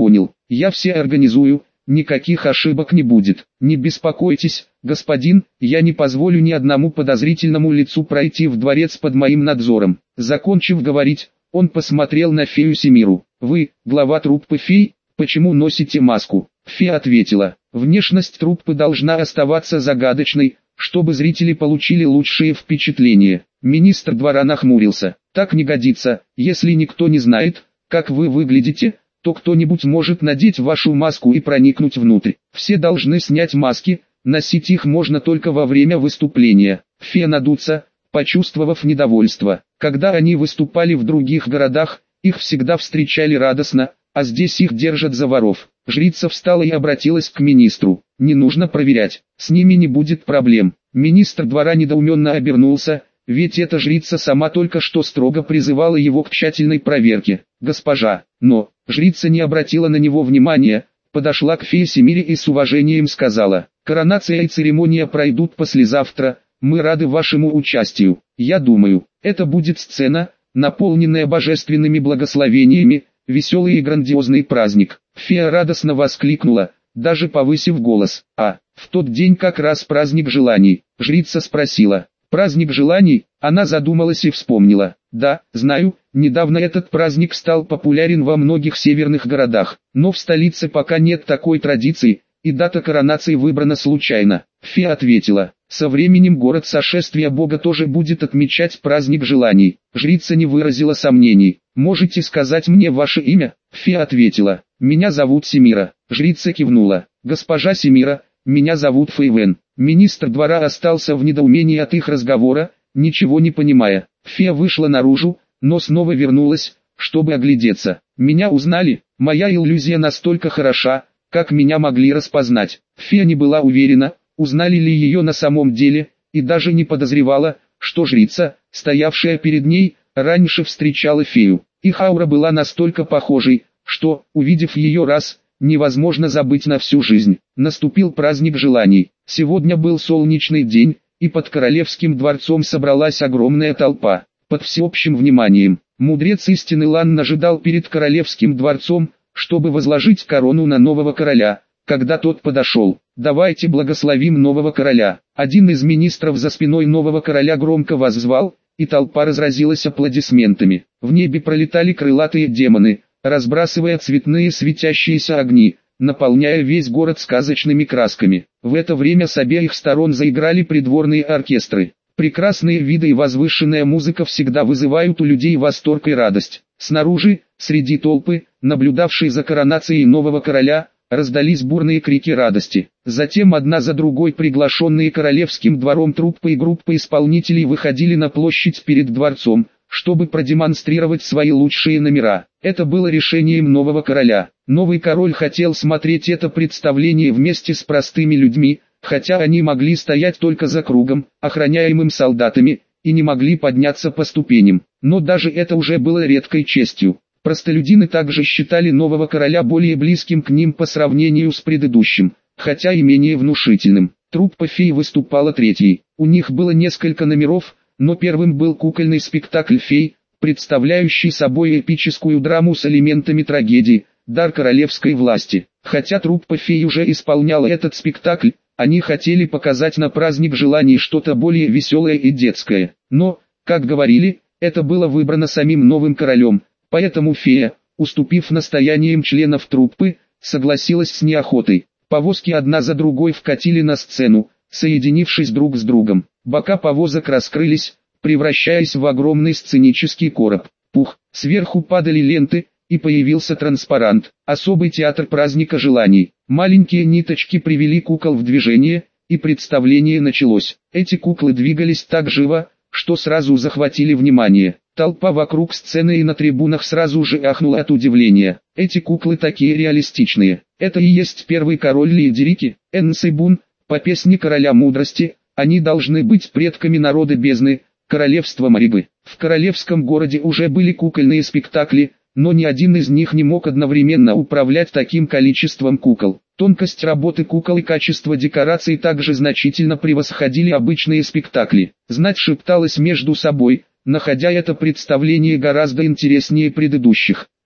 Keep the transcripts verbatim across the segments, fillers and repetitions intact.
понял. Я все организую, никаких ошибок не будет. Не беспокойтесь, господин, я не позволю ни одному подозрительному лицу пройти в дворец под моим надзором. Закончив говорить, он посмотрел на фею Семиру. Вы, глава труппы фей, почему носите маску? Фея ответила. Внешность труппы должна оставаться загадочной, чтобы зрители получили лучшие впечатления. Министр двора нахмурился. Так не годится, если никто не знает, как вы выглядите, то кто-нибудь может надеть вашу маску и проникнуть внутрь. Все должны снять маски, носить их можно только во время выступления. Фея надуться, почувствовав недовольство. Когда они выступали в других городах, их всегда встречали радостно, а здесь их держат за воров. Жрица встала и обратилась к министру. Не нужно проверять, с ними не будет проблем. Министр двора недоуменно обернулся, ведь эта жрица сама только что строго призывала его к тщательной проверке. Госпожа, но, жрица не обратила на него внимания, подошла к фее Семире и с уважением сказала: коронация и церемония пройдут послезавтра, мы рады вашему участию. Я думаю, это будет сцена, наполненная божественными благословениями, веселый и грандиозный праздник. Фея радостно воскликнула, даже повысив голос. А, в тот день как раз праздник желаний. Жрица спросила. Праздник желаний? Она задумалась и вспомнила. Да, знаю, недавно этот праздник стал популярен во многих северных городах, но в столице пока нет такой традиции, и дата коронации выбрана случайно. Фея ответила. Со временем город сошествия Бога тоже будет отмечать праздник желаний. Жрица не выразила сомнений. Можете сказать мне ваше имя? Фея ответила. Меня зовут Семира. Жрица кивнула. Госпожа Семира, меня зовут Фейвен. Министр двора остался в недоумении от их разговора, ничего не понимая. Фея вышла наружу, но снова вернулась, чтобы оглядеться. Меня узнали? Моя иллюзия настолько хороша, как меня могли распознать. Фея не была уверена, узнали ли ее на самом деле, и даже не подозревала, что жрица, стоявшая перед ней, раньше встречала фею. Их аура была настолько похожей, что, увидев ее раз, невозможно забыть на всю жизнь. Наступил праздник желаний. Сегодня был солнечный день, и под королевским дворцом собралась огромная толпа. Под всеобщим вниманием, мудрец истины Лан ожидал перед королевским дворцом, чтобы возложить корону на нового короля. Когда тот подошел, давайте благословим нового короля. Один из министров за спиной нового короля громко воззвал, и толпа разразилась аплодисментами. В небе пролетали крылатые демоны, разбрасывая цветные светящиеся огни, наполняя весь город сказочными красками. В это время с обеих сторон заиграли придворные оркестры. Прекрасные виды и возвышенная музыка всегда вызывают у людей восторг и радость. Снаружи, среди толпы, наблюдавшей за коронацией нового короля, раздались бурные крики радости. Затем одна за другой приглашенные королевским двором труппы и группы исполнителей выходили на площадь перед дворцом, чтобы продемонстрировать свои лучшие номера. Это было решением нового короля. Новый король хотел смотреть это представление вместе с простыми людьми, хотя они могли стоять только за кругом, охраняемым солдатами, и не могли подняться по ступеням. Но даже это уже было редкой честью. Простолюдины также считали нового короля более близким к ним по сравнению с предыдущим, хотя и менее внушительным. Труппа фей выступала третьей. У них было несколько номеров, но первым был кукольный спектакль фей, представляющий собой эпическую драму с элементами трагедии, дар королевской власти. Хотя труппа фей уже исполняла этот спектакль, они хотели показать на праздник желаний что-то более веселое и детское. Но, как говорили, это было выбрано самим новым королем. Поэтому фея, уступив настояниям членов труппы, согласилась с неохотой. Повозки одна за другой вкатили на сцену, соединившись друг с другом. Бока повозок раскрылись, превращаясь в огромный сценический короб. Пух, сверху падали ленты, и появился транспарант. Особый театр праздника желаний. Маленькие ниточки привели кукол в движение, и представление началось. Эти куклы двигались так живо, что сразу захватили внимание. Толпа вокруг сцены и на трибунах сразу же ахнула от удивления. Эти куклы такие реалистичные. Это и есть первый король Лиедерики, Энсейбун, по песне короля мудрости. Они должны быть предками народа бездны, королевства Марибы. В королевском городе уже были кукольные спектакли, но ни один из них не мог одновременно управлять таким количеством кукол. Тонкость работы кукол и качество декораций также значительно превосходили обычные спектакли. Знать шепталась между собой, находя это представление гораздо интереснее предыдущих.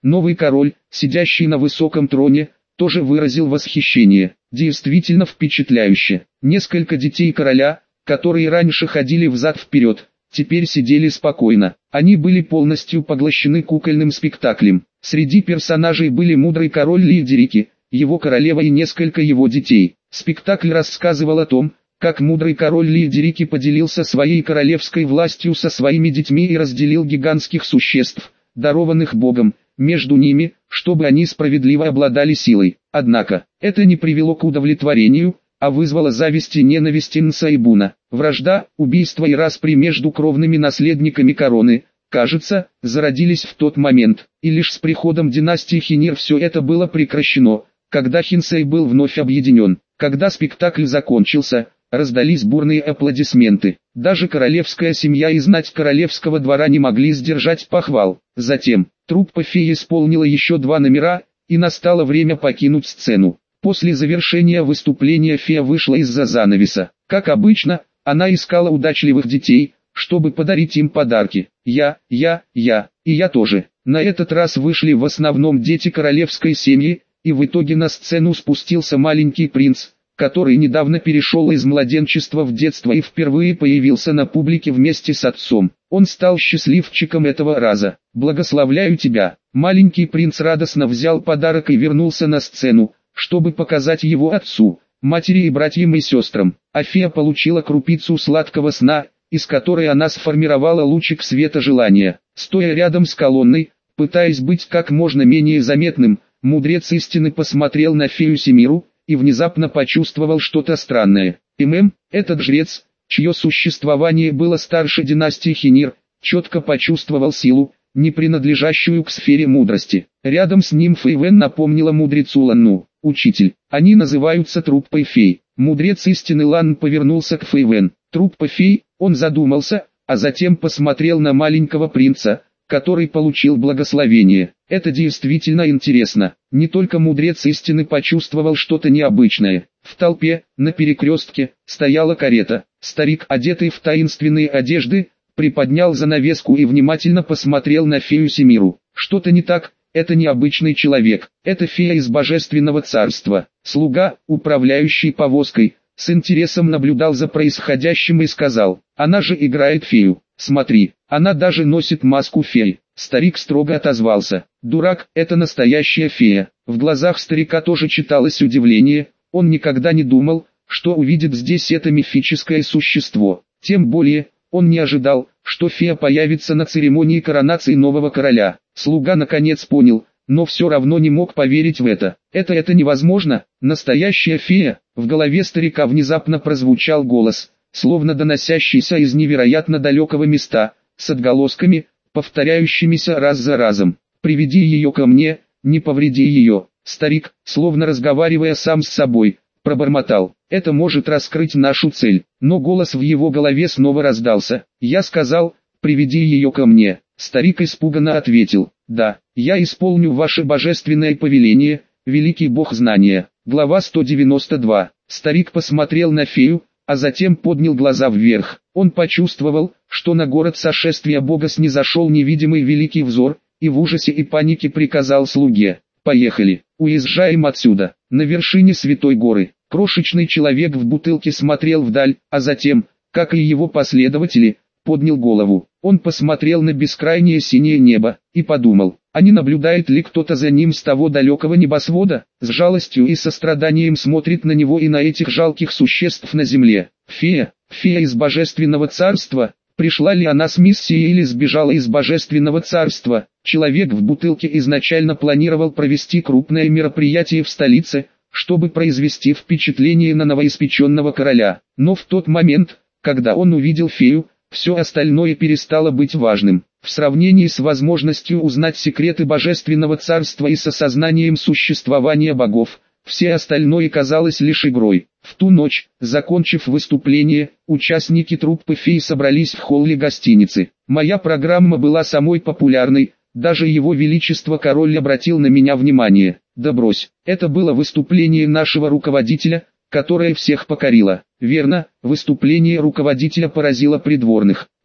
Новый король, сидящий на высоком троне, тоже выразил восхищение. Действительно впечатляюще. Несколько детей короля, которые раньше ходили взад-вперед, теперь сидели спокойно. Они были полностью поглощены кукольным спектаклем. Среди персонажей были мудрый король Лильдерики, его королева и несколько его детей. Спектакль рассказывал о том, как мудрый король Лильдерики поделился своей королевской властью со своими детьми и разделил гигантских существ, дарованных Богом, между ними, чтобы они справедливо обладали силой. Однако, это не привело к удовлетворению, а вызвало зависть и ненависть Инса и Буна. Вражда, убийство и распри между кровными наследниками короны, кажется, зародились в тот момент, и лишь с приходом династии Хинир все это было прекращено, когда Хинсей был вновь объединен. Когда спектакль закончился, раздались бурные аплодисменты. Даже королевская семья и знать королевского двора не могли сдержать похвал. Затем, труппа феи исполнила еще два номера, и настало время покинуть сцену. После завершения выступления фея вышла из-за занавеса. Как обычно, она искала удачливых детей, чтобы подарить им подарки. Я, я, я, и я тоже. На этот раз вышли в основном дети королевской семьи, и в итоге на сцену спустился маленький принц, который недавно перешел из младенчества в детство и впервые появился на публике вместе с отцом. Он стал счастливчиком этого раза. «Благословляю тебя!» Маленький принц радостно взял подарок и вернулся на сцену, чтобы показать его отцу, матери и братьям и сестрам. А фея получила крупицу сладкого сна, из которой она сформировала лучик света желания. Стоя рядом с колонной, пытаясь быть как можно менее заметным, мудрец истины посмотрел на фею Семиру и внезапно почувствовал что-то странное. ММ, этот жрец, чье существование было старше династии Хинир, четко почувствовал силу, не принадлежащую к сфере мудрости. Рядом с ним Фэйвен напомнила мудрецу Ланну. «Учитель, они называются труппой фей». Мудрец истины Лан повернулся к Фэйвен. «Труппа фей», он задумался, а затем посмотрел на маленького принца, который получил благословение. Это действительно интересно. Не только мудрец истины почувствовал что-то необычное. В толпе, на перекрестке, стояла карета. Старик, одетый в таинственные одежды, приподнял занавеску и внимательно посмотрел на фею Семиру. Что-то не так, это необычный человек, это фея из божественного царства. Слуга, управляющий повозкой, с интересом наблюдал за происходящим и сказал: «Она же играет фею, смотри, она даже носит маску феи». Старик строго отозвался: «Дурак, это настоящая фея». В глазах старика тоже читалось удивление, он никогда не думал, что увидит здесь это мифическое существо. Тем более, он не ожидал, что фея появится на церемонии коронации нового короля. Слуга наконец понял, но все равно не мог поверить в это. Это это невозможно, настоящая фея. В голове старика внезапно прозвучал голос, словно доносящийся из невероятно далекого места, с отголосками, повторяющимися раз за разом. «Приведи ее ко мне, не повреди ее». Старик, словно разговаривая сам с собой, пробормотал: «Это может раскрыть нашу цель». Но голос в его голове снова раздался. «Я сказал, приведи ее ко мне». Старик испуганно ответил: «Да, я исполню ваше божественное повеление, великий бог знания». Глава сто девяносто два. Старик посмотрел на фею, а затем поднял глаза вверх. Он почувствовал, что на город сошествия бога снизошел невидимый великий взор, и в ужасе и панике приказал слуге: «Поехали, уезжаем отсюда». На вершине Святой горы, крошечный человек в бутылке смотрел вдаль, а затем, как и его последователи, поднял голову. Он посмотрел на бескрайнее синее небо, и подумал, а не наблюдает ли кто-то за ним с того далекого небосвода, с жалостью и состраданием смотрит на него и на этих жалких существ на земле. Фея, фея из божественного царства, пришла ли она с миссией или сбежала из божественного царства? Человек в бутылке изначально планировал провести крупное мероприятие в столице, чтобы произвести впечатление на новоиспеченного короля. Но в тот момент, когда он увидел фею, все остальное перестало быть важным. В сравнении с возможностью узнать секреты божественного царства и с осознанием существования богов, все остальное казалось лишь игрой. В ту ночь, закончив выступление, участники труппы фей собрались в холле гостиницы. Моя программа была самой популярной, даже его величество король обратил на меня внимание. Да брось, это было выступление нашего руководителя, которое всех покорило. Верно, выступление руководителя поразило придворных.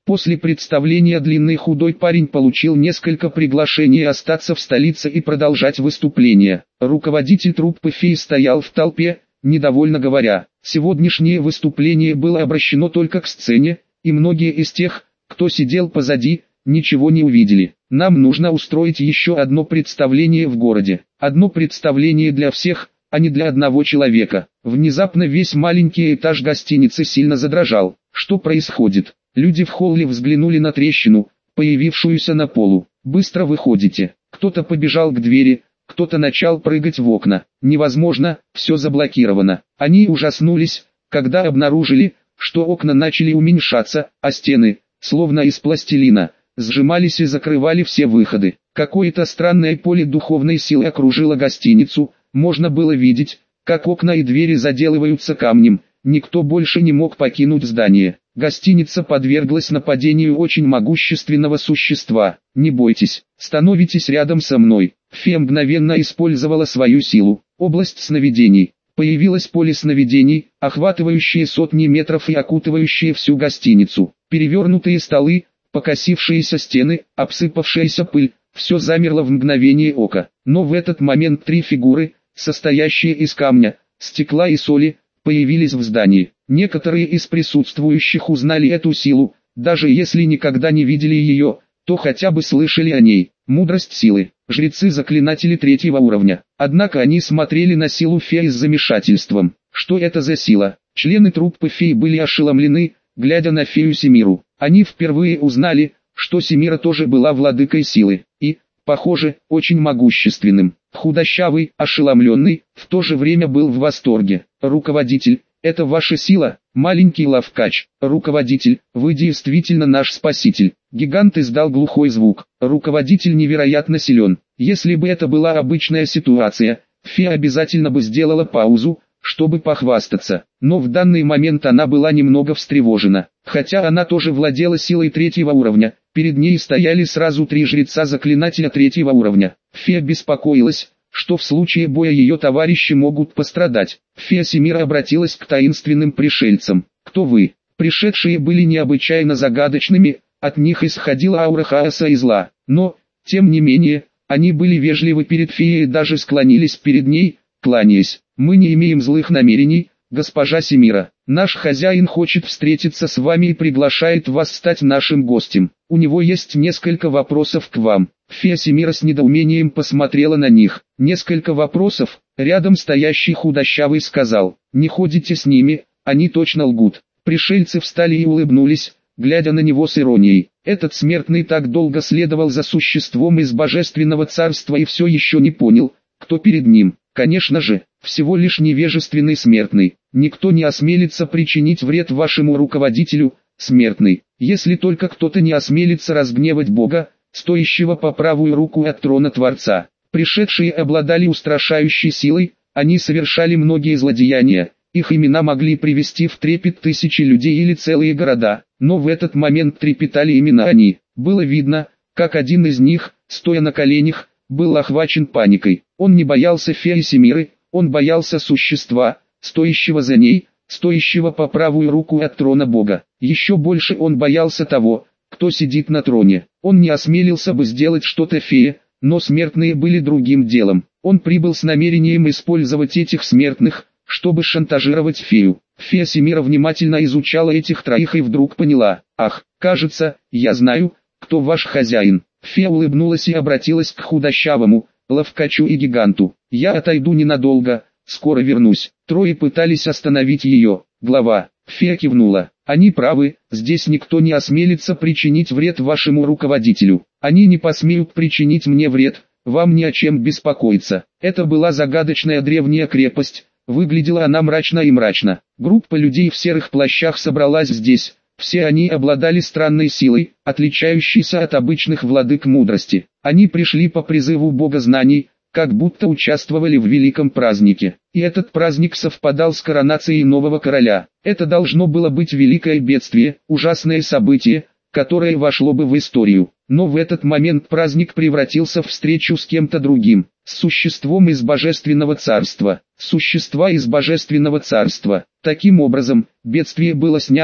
После представления длинный худой парень получил несколько приглашений остаться в столице и продолжать выступление. Руководитель труппы фей стоял в толпе, недовольно говоря: сегодняшнее выступление было обращено только к сцене, и многие из тех, кто сидел позади, ничего не увидели. Нам нужно устроить еще одно представление в городе. Одно представление для всех, а не для одного человека. Внезапно весь маленький этаж гостиницы сильно задрожал. Что происходит? Люди в холле взглянули на трещину, появившуюся на полу. Быстро выходите. Кто-то побежал к двери, кто-то начал прыгать в окна. Невозможно, все заблокировано. Они ужаснулись, когда обнаружили, что окна начали уменьшаться, а стены, словно из пластилина, сжимались и закрывали все выходы. Какое-то странное поле духовной силы окружило гостиницу, можно было видеть, как окна и двери заделываются камнем, никто больше не мог покинуть здание. Гостиница подверглась нападению очень могущественного существа. Не бойтесь, становитесь рядом со мной. Фея мгновенно использовала свою силу. Область сновидений. Появилось поле сновидений, охватывающее сотни метров и окутывающее всю гостиницу. Перевернутые столы, покосившиеся стены, обсыпавшаяся пыль, все замерло в мгновение ока. Но в этот момент три фигуры, состоящие из камня, стекла и соли, появились в здании. Некоторые из присутствующих узнали эту силу, даже если никогда не видели ее, то хотя бы слышали о ней. Мудрость силы. Жрецы-заклинатели третьего уровня. Однако они смотрели на силу феи с замешательством. Что это за сила? Члены труппы феи были ошеломлены, глядя на фею Семиру. Они впервые узнали, что Семира тоже была владыкой силы, и, похоже, очень могущественным. Худощавый, ошеломленный, в то же время был в восторге. Руководитель, это ваша сила, маленький лавкач. Руководитель, вы действительно наш спаситель. Гигант издал глухой звук. Руководитель невероятно силен. Если бы это была обычная ситуация, фея обязательно бы сделала паузу, чтобы похвастаться. Но в данный момент она была немного встревожена. Хотя она тоже владела силой третьего уровня, перед ней стояли сразу три жреца-заклинателя третьего уровня. Фея беспокоилась, что в случае боя ее товарищи могут пострадать. Фея Семира обратилась к таинственным пришельцам. «Кто вы?» Пришедшие были необычайно загадочными, от них исходила аура хаоса и зла. Но, тем не менее, они были вежливы перед феей и даже склонились перед ней, кланяясь. «Мы не имеем злых намерений, госпожа Семира. Наш хозяин хочет встретиться с вами и приглашает вас стать нашим гостем. У него есть несколько вопросов к вам». Фея Семира с недоумением посмотрела на них. «Несколько вопросов?» Рядом стоящий худощавый сказал. «Не ходите с ними, они точно лгут». Пришельцы встали и улыбнулись, глядя на него с иронией. Этот смертный так долго следовал за существом из божественного царства и все еще не понял, кто перед ним. Конечно же, всего лишь невежественный смертный. Никто не осмелится причинить вред вашему руководителю, смертный. Если только кто-то не осмелится разгневать Бога, стоящего по правую руку от трона Творца. Пришедшие обладали устрашающей силой, они совершали многие злодеяния, их имена могли привести в трепет тысячи людей или целые города, но в этот момент трепетали именно они. Было видно, как один из них, стоя на коленях, был охвачен паникой. Он не боялся феи Семиры, он боялся существа, стоящего за ней, стоящего по правую руку от трона Бога. Еще больше он боялся того, кто сидит на троне. Он не осмелился бы сделать что-то фее, но смертные были другим делом. Он прибыл с намерением использовать этих смертных, чтобы шантажировать фею. Фея Семира внимательно изучала этих троих и вдруг поняла. «Ах, кажется, я знаю, кто ваш хозяин». Фея улыбнулась и обратилась к худощавому, ловкачу и гиганту. «Я отойду ненадолго, скоро вернусь». Трое пытались остановить ее. Глава. Фея кивнула. «Они правы, здесь никто не осмелится причинить вред вашему руководителю. Они не посмеют причинить мне вред, вам не о чем беспокоиться». Это была загадочная древняя крепость, выглядела она мрачно и мрачно. Группа людей в серых плащах собралась здесь. Все они обладали странной силой, отличающейся от обычных владык мудрости. Они пришли по призыву бога знаний, как будто участвовали в великом празднике. И этот праздник совпадал с коронацией нового короля. Это должно было быть великое бедствие, ужасное событие, которое вошло бы в историю. Но в этот момент праздник превратился в встречу с кем-то другим, с существом из божественного царства. Существа из божественного царства. Таким образом, бедствие было снято,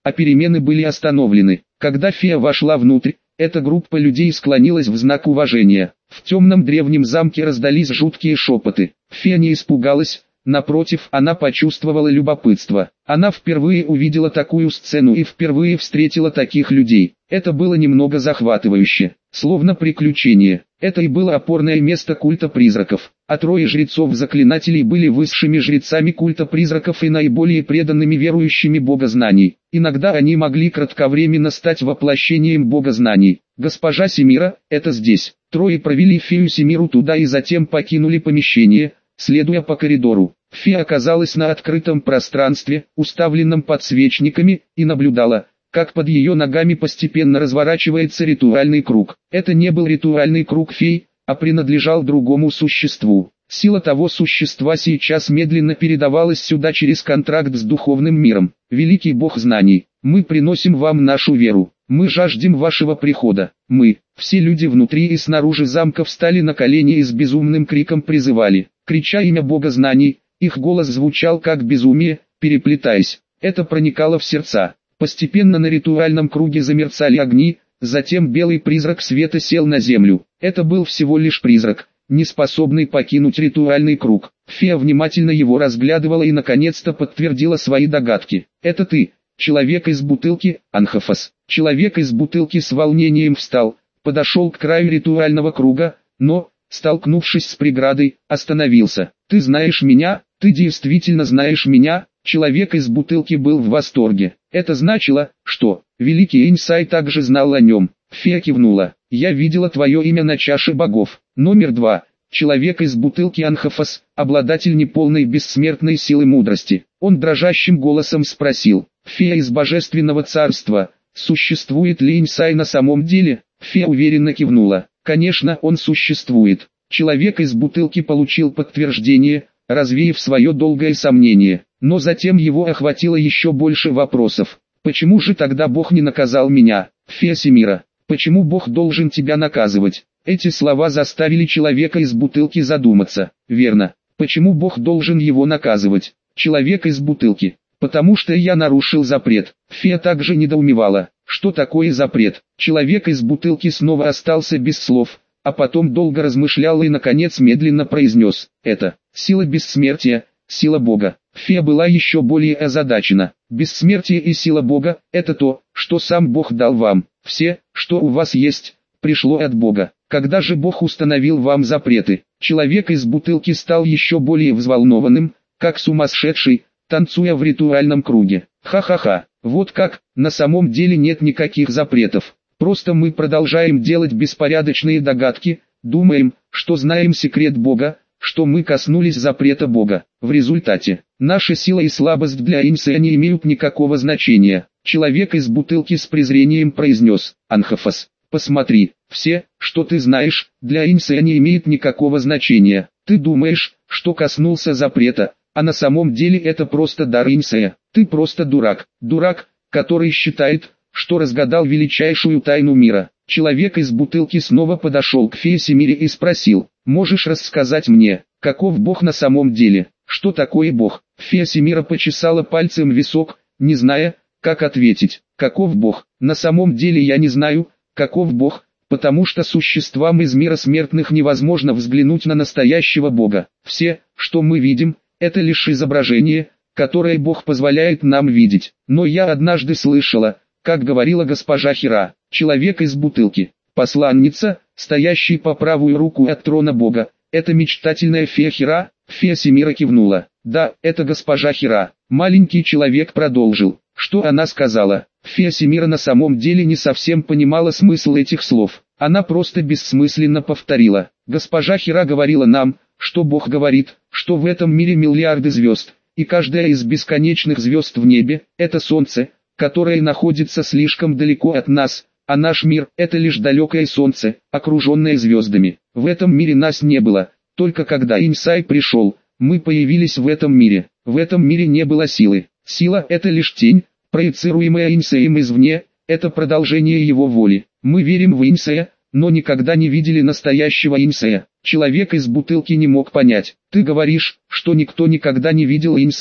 а перемены были остановлены. Когда фея вошла внутрь, эта группа людей склонилась в знак уважения. В темном древнем замке раздались жуткие шепоты. Фея не испугалась, напротив, она почувствовала любопытство. Она впервые увидела такую сцену и впервые встретила таких людей. Это было немного захватывающе, словно приключение. Это и было опорное место культа призраков. А трое жрецов-заклинателей были высшими жрецами культа призраков и наиболее преданными верующими богознаний. Иногда они могли кратковременно стать воплощением богознаний. Госпожа Семира, это здесь. Трое провели фею Семиру туда и затем покинули помещение, следуя по коридору. Фея оказалась на открытом пространстве, уставленном подсвечниками, и наблюдала, как под ее ногами постепенно разворачивается ритуальный круг. Это не был ритуальный круг фей, а принадлежал другому существу. Сила того существа сейчас медленно передавалась сюда через контракт с духовным миром. Великий Бог знаний, мы приносим вам нашу веру. Мы жаждем вашего прихода. Мы, все люди внутри и снаружи замка встали на колени и с безумным криком призывали. Крича имя Бога знаний, их голос звучал как безумие, переплетаясь. Это проникало в сердца. Постепенно на ритуальном круге замерцали огни, затем белый призрак света сел на землю. Это был всего лишь призрак, не способный покинуть ритуальный круг. Фея внимательно его разглядывала и наконец-то подтвердила свои догадки. «Это ты, человек из бутылки, Анхофос». Человек из бутылки с волнением встал, подошел к краю ритуального круга, но, столкнувшись с преградой, остановился. «Ты знаешь меня? Ты действительно знаешь меня?» Человек из бутылки был в восторге. Это значило, что великий Инсай также знал о нем. Фея кивнула. «Я видела твое имя на чаше богов». Номер два. Человек из бутылки Анхофос, обладатель неполной бессмертной силы мудрости. Он дрожащим голосом спросил: «Фея из божественного царства, существует ли Инсай на самом деле?» Фея уверенно кивнула. «Конечно, он существует». Человек из бутылки получил подтверждение, развеяв свое долгое сомнение. Но затем его охватило еще больше вопросов. «Почему же тогда Бог не наказал меня, фея Семира? Почему Бог должен тебя наказывать?» Эти слова заставили человека из бутылки задуматься. «Верно. Почему Бог должен его наказывать?» Человек из бутылки. «Потому что я нарушил запрет». Фея также недоумевала. Что такое запрет? Человек из бутылки снова остался без слов, а потом долго размышлял и наконец медленно произнес: «Это сила бессмертия, сила Бога». Фея была еще более озадачена. Бессмертие и сила Бога – это то, что сам Бог дал вам. Все, что у вас есть, пришло от Бога. Когда же Бог установил вам запреты? Человек из бутылки стал еще более взволнованным, как сумасшедший, танцуя в ритуальном круге. Ха-ха-ха, вот как, на самом деле нет никаких запретов. Просто мы продолжаем делать беспорядочные догадки, думаем, что знаем секрет Бога, что мы коснулись запрета Бога. В результате, наша сила и слабость для Инсая не имеют никакого значения. Человек из бутылки с презрением произнес: «Анхофос, посмотри, все, что ты знаешь, для Инсая не имеет никакого значения. Ты думаешь, что коснулся запрета, а на самом деле это просто дар Инсая. Ты просто дурак, дурак, который считает, что разгадал величайшую тайну мира». Человек из бутылки снова подошел к фее Семире и спросил: «Можешь рассказать мне, каков Бог на самом деле? Что такое Бог?» Фея Семира почесала пальцем висок, не зная, как ответить. «Каков Бог? На самом деле я не знаю, каков Бог, потому что существам из мира смертных невозможно взглянуть на настоящего Бога. Все, что мы видим, это лишь изображение, которое Бог позволяет нам видеть. Но я однажды слышала, как говорила госпожа Хира, человек из бутылки, посланница, стоящий по правую руку от трона Бога. Это мечтательная фея Хира?» Фея Семира кивнула. «Да, это госпожа Хира». Маленький человек продолжил. Что она сказала? Фея Семира на самом деле не совсем понимала смысл этих слов. Она просто бессмысленно повторила. Госпожа Хира говорила нам, что Бог говорит, что в этом мире миллиарды звезд, и каждая из бесконечных звезд в небе – это солнце, которое находится слишком далеко от нас, а наш мир – это лишь далекое солнце, окруженное звездами. В этом мире нас не было, только когда Инсай пришел, мы появились в этом мире. В этом мире не было силы. Сила – это лишь тень, проецируемая Инсаем извне, это продолжение его воли. Мы верим в Инсая, но никогда не видели настоящего Инсая. Человек из бутылки не мог понять. Ты говоришь, что никто никогда не видел Инсая.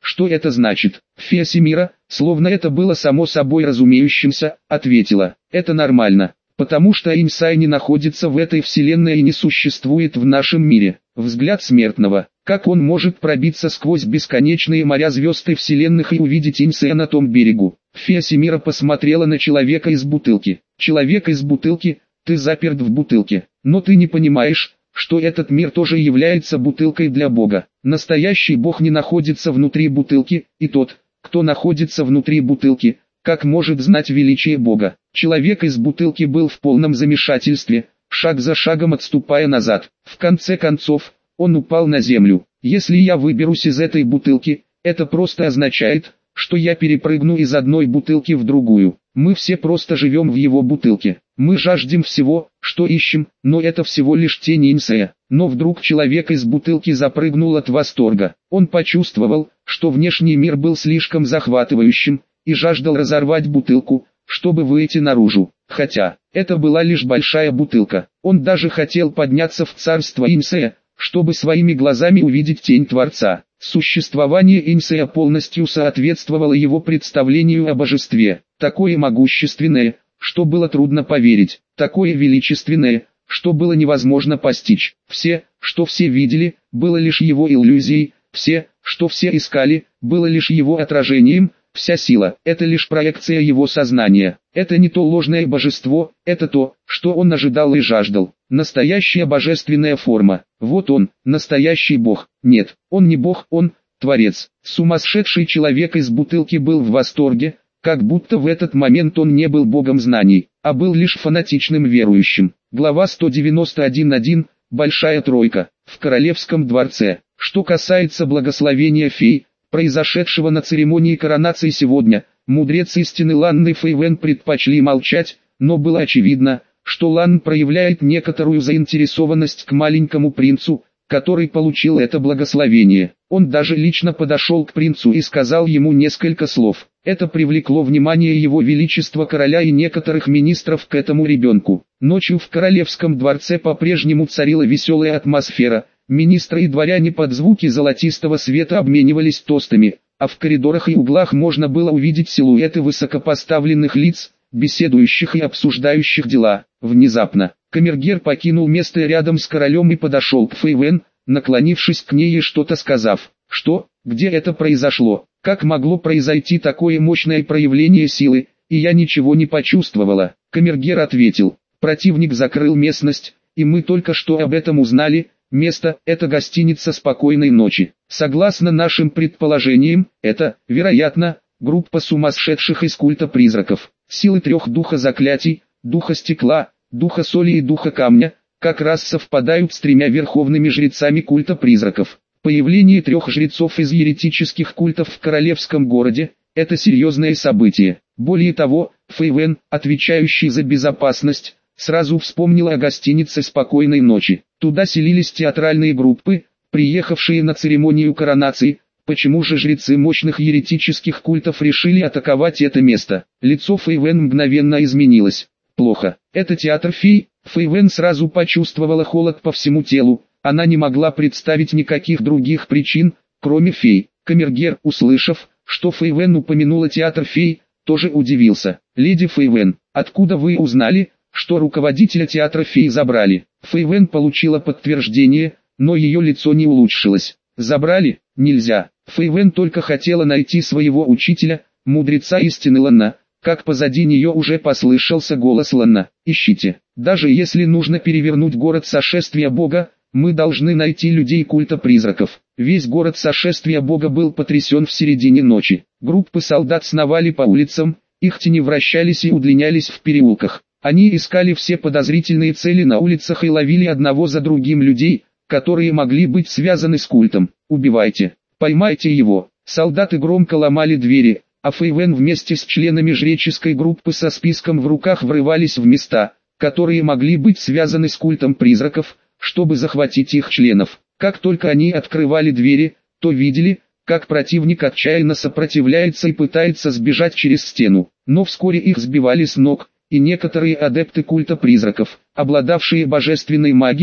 Что это значит? Фея Семира, словно это было само собой разумеющимся, ответила: это нормально, потому что Инсай не находится в этой вселенной и не существует в нашем мире. Взгляд смертного, как он может пробиться сквозь бесконечные моря звезд и вселенных и увидеть Инсая на том берегу? Фея Семира посмотрела на человека из бутылки. Человек из бутылки, ты заперт в бутылке, но ты не понимаешь, что этот мир тоже является бутылкой для Бога. Настоящий Бог не находится внутри бутылки, и тот, кто находится внутри бутылки, как может знать величие Бога? Человек из бутылки был в полном замешательстве, шаг за шагом отступая назад. В конце концов, он упал на землю. Если я выберусь из этой бутылки, это просто означает, что я перепрыгну из одной бутылки в другую. Мы все просто живем в его бутылке. Мы жаждем всего, что ищем, но это всего лишь тень Инсая. Но вдруг человек из бутылки запрыгнул от восторга. Он почувствовал, что внешний мир был слишком захватывающим, и жаждал разорвать бутылку, чтобы выйти наружу. Хотя, это была лишь большая бутылка. Он даже хотел подняться в царство Инсая, чтобы своими глазами увидеть тень Творца. Существование Инсая полностью соответствовало его представлению о божестве. Такое могущественное, что было трудно поверить. Такое величественное, что было невозможно постичь. Все, что все видели, было лишь его иллюзией. Все, что все искали, было лишь его отражением. Вся сила – это лишь проекция его сознания. Это не то ложное божество, это то, что он ожидал и жаждал. Настоящая божественная форма. Вот он, настоящий Бог. Нет, он не Бог, он – Творец. Сумасшедший человек из бутылки был в восторге, как будто в этот момент он не был Богом знаний, а был лишь фанатичным верующим. Глава сто девяносто один точка один. Большая тройка. В королевском дворце. Что касается благословения фей, произошедшего на церемонии коронации сегодня, мудрец истины Лан и Фейвен предпочли молчать, но было очевидно, что Лан проявляет некоторую заинтересованность к маленькому принцу, который получил это благословение. Он даже лично подошел к принцу и сказал ему несколько слов. Это привлекло внимание его величества короля и некоторых министров к этому ребенку. Ночью в королевском дворце по-прежнему царила веселая атмосфера. Министры и дворяне под звуки золотистого света обменивались тостами, а в коридорах и углах можно было увидеть силуэты высокопоставленных лиц, беседующих и обсуждающих дела. Внезапно, камергер покинул место рядом с королем и подошел к Фейвен, наклонившись к ней и что-то сказав. Что? Где это произошло? Как могло произойти такое мощное проявление силы, и я ничего не почувствовала? Камергер ответил. Противник закрыл местность, и мы только что об этом узнали. Место – это гостиница «Спокойной ночи». Согласно нашим предположениям, это, вероятно, группа сумасшедших из культа призраков. Силы трех духа заклятий, духа стекла, духа соли и духа камня, как раз совпадают с тремя верховными жрецами культа призраков. Появление трех жрецов из еретических культов в королевском городе – это серьезное событие. Более того, Фейвен, отвечающий за безопасность, сразу вспомнила о гостинице «Спокойной ночи». Туда селились театральные группы, приехавшие на церемонию коронации. Почему же жрецы мощных еретических культов решили атаковать это место? Лицо Фейвен мгновенно изменилось. Плохо. Это театр фей. Фейвен сразу почувствовала холод по всему телу. Она не могла представить никаких других причин, кроме фей. Камергер, услышав, что Фейвен упомянула театр фей, тоже удивился. «Леди Фейвен, откуда вы узнали, что руководителя театра фей забрали?» Фейвен получила подтверждение, но ее лицо не улучшилось. «Забрали? Нельзя». Фейвен только хотела найти своего учителя, мудреца истины Ланна, как позади нее уже послышался голос Ланна. «Ищите. Даже если нужно перевернуть город сошествия Бога, мы должны найти людей культа призраков». Весь город сошествия Бога был потрясен в середине ночи. Группы солдат сновали по улицам, их тени вращались и удлинялись в переулках. Они искали все подозрительные цели на улицах и ловили одного за другим людей, которые могли быть связаны с культом. «Убивайте! Поймайте его!» Солдаты громко ломали двери, а Фейвен вместе с членами жреческой группы со списком в руках врывались в места, которые могли быть связаны с культом призраков, чтобы захватить их членов. Как только они открывали двери, то видели, как противник отчаянно сопротивляется и пытается сбежать через стену. Но вскоре их сбивали с ног, и некоторые адепты культа призраков, обладавшие божественной магией,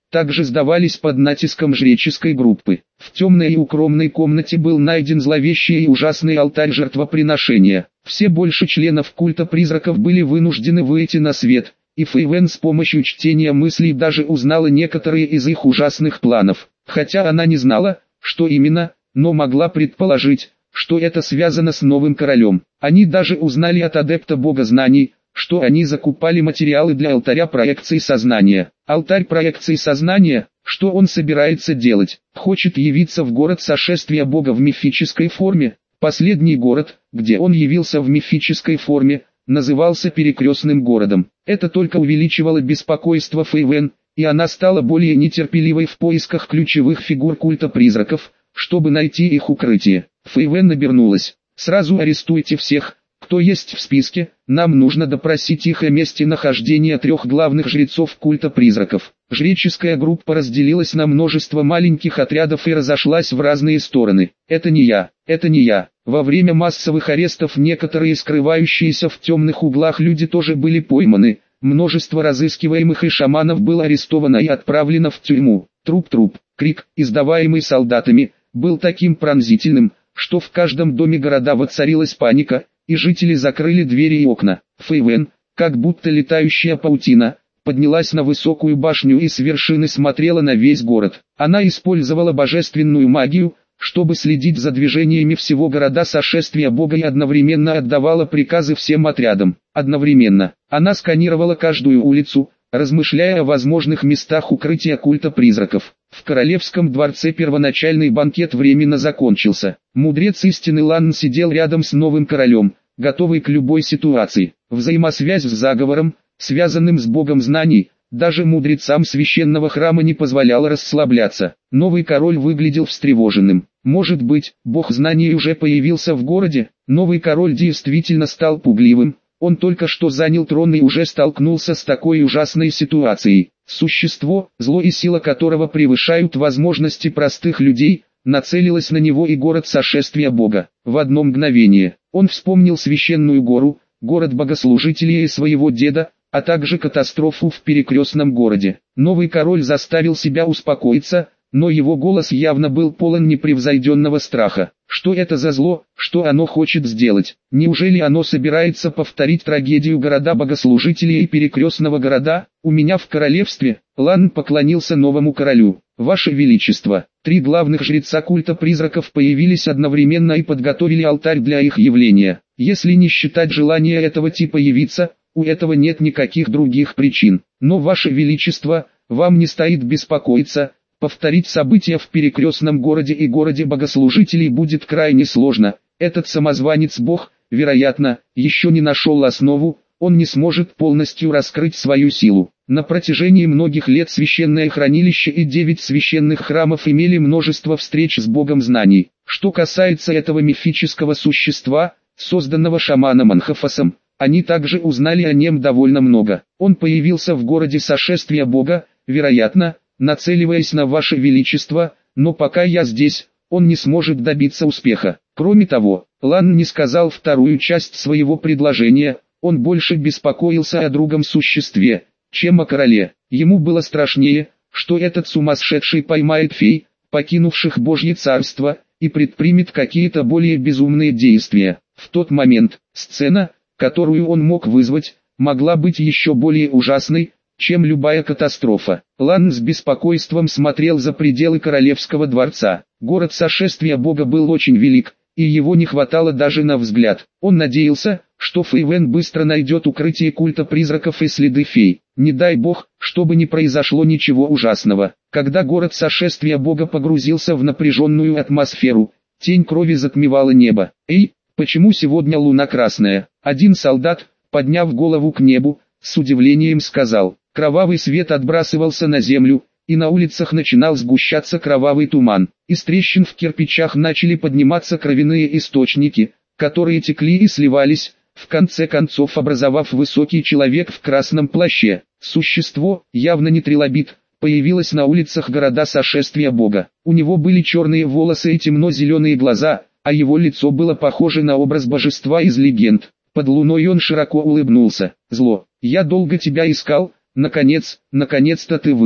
также сдавались под натиском жреческой группы. В темной и укромной комнате был найден зловещий и ужасный алтарь жертвоприношения. Все больше членов культа призраков были вынуждены выйти на свет, и Фейвен с помощью чтения мыслей даже узнала некоторые из их ужасных планов. Хотя она не знала, что именно, но могла предположить, что это связано с новым королем. Они даже узнали от адепта богознаний, что они закупали материалы для алтаря проекции сознания. Алтарь проекции сознания, что он собирается делать? Хочет явиться в город сошествия Бога в мифической форме. Последний город, где он явился в мифической форме, назывался Перекрестным городом. Это только увеличивало беспокойство Фейвен, и она стала более нетерпеливой в поисках ключевых фигур культа призраков, чтобы найти их укрытие. Фейвен обернулась. «Сразу арестуйте всех, кто есть в списке, нам нужно допросить их о месте нахождения трех главных жрецов культа призраков». Жреческая группа разделилась на множество маленьких отрядов и разошлась в разные стороны. «Это не я, это не я». Во время массовых арестов некоторые скрывающиеся в темных углах люди тоже были пойманы. Множество разыскиваемых и шаманов было арестовано и отправлено в тюрьму. Труп-труп, крик, издаваемый солдатами, был таким пронзительным, что в каждом доме города воцарилась паника, и жители закрыли двери и окна. Фейвен, как будто летающая паутина, поднялась на высокую башню и с вершины смотрела на весь город. Она использовала божественную магию, чтобы следить за движениями всего города сошествия Бога и одновременно отдавала приказы всем отрядам. Одновременно, она сканировала каждую улицу, размышляя о возможных местах укрытия культа призраков. В королевском дворце первоначальный банкет временно закончился. Мудрец истины Лан сидел рядом с новым королем, готовый к любой ситуации. Взаимосвязь с заговором, связанным с Богом знаний, даже мудрецам священного храма не позволяла расслабляться. Новый король выглядел встревоженным. Может быть, Бог знаний уже появился в городе? Новый король действительно стал пугливым. Он только что занял трон и уже столкнулся с такой ужасной ситуацией. Существо, зло и сила которого превышают возможности простых людей, нацелилось на него и город сошествия Бога. В одно мгновение, он вспомнил священную гору, город богослужителей и своего деда, а также катастрофу в Перекрестном городе. Новый король заставил себя успокоиться, но его голос явно был полон непревзойденного страха. Что это за зло, что оно хочет сделать? Неужели оно собирается повторить трагедию города богослужителей и Перекрестного города? У меня в королевстве, Лан поклонился новому королю. Ваше Величество, три главных жреца культа призраков появились одновременно и подготовили алтарь для их явления. Если не считать желания этого типа явиться, у этого нет никаких других причин. Но, Ваше Величество, вам не стоит беспокоиться. Повторить события в Перекрестном городе и городе богослужителей будет крайне сложно. Этот самозванец-бог, вероятно, еще не нашел основу, он не сможет полностью раскрыть свою силу. На протяжении многих лет священное хранилище и девять священных храмов имели множество встреч с Богом знаний. Что касается этого мифического существа, созданного шаманом Анхафасом, они также узнали о нем довольно много. Он появился в городе сошествия Бога, вероятно, нацеливаясь на Ваше Величество, но пока я здесь, он не сможет добиться успеха. Кроме того, Лан не сказал вторую часть своего предложения, он больше беспокоился о другом существе, чем о короле. Ему было страшнее, что этот сумасшедший поймает фей, покинувших Божье царство, и предпримет какие-то более безумные действия. В тот момент, сцена, которую он мог вызвать, могла быть еще более ужасной, чем любая катастрофа. Лан с беспокойством смотрел за пределы королевского дворца. Город сошествия Бога был очень велик, и его не хватало даже на взгляд. Он надеялся, что Фейвен быстро найдет укрытие культа призраков и следы фей. Не дай бог, чтобы не произошло ничего ужасного. Когда город сошествия Бога погрузился в напряженную атмосферу, тень крови затмевала небо. «Эй, почему сегодня луна красная?» Один солдат, подняв голову к небу, с удивлением сказал. Кровавый свет отбрасывался на землю, и на улицах начинал сгущаться кровавый туман. Из трещин в кирпичах начали подниматься кровяные источники, которые текли и сливались, в конце концов образовав высокий человек в красном плаще. Существо, явно не трилобит, появилось на улицах города сошествия Бога. У него были черные волосы и темно-зеленые глаза, а его лицо было похоже на образ божества из легенд. Под луной он широко улыбнулся. «Зло, я долго тебя искал, наконец, наконец-то ты вышел».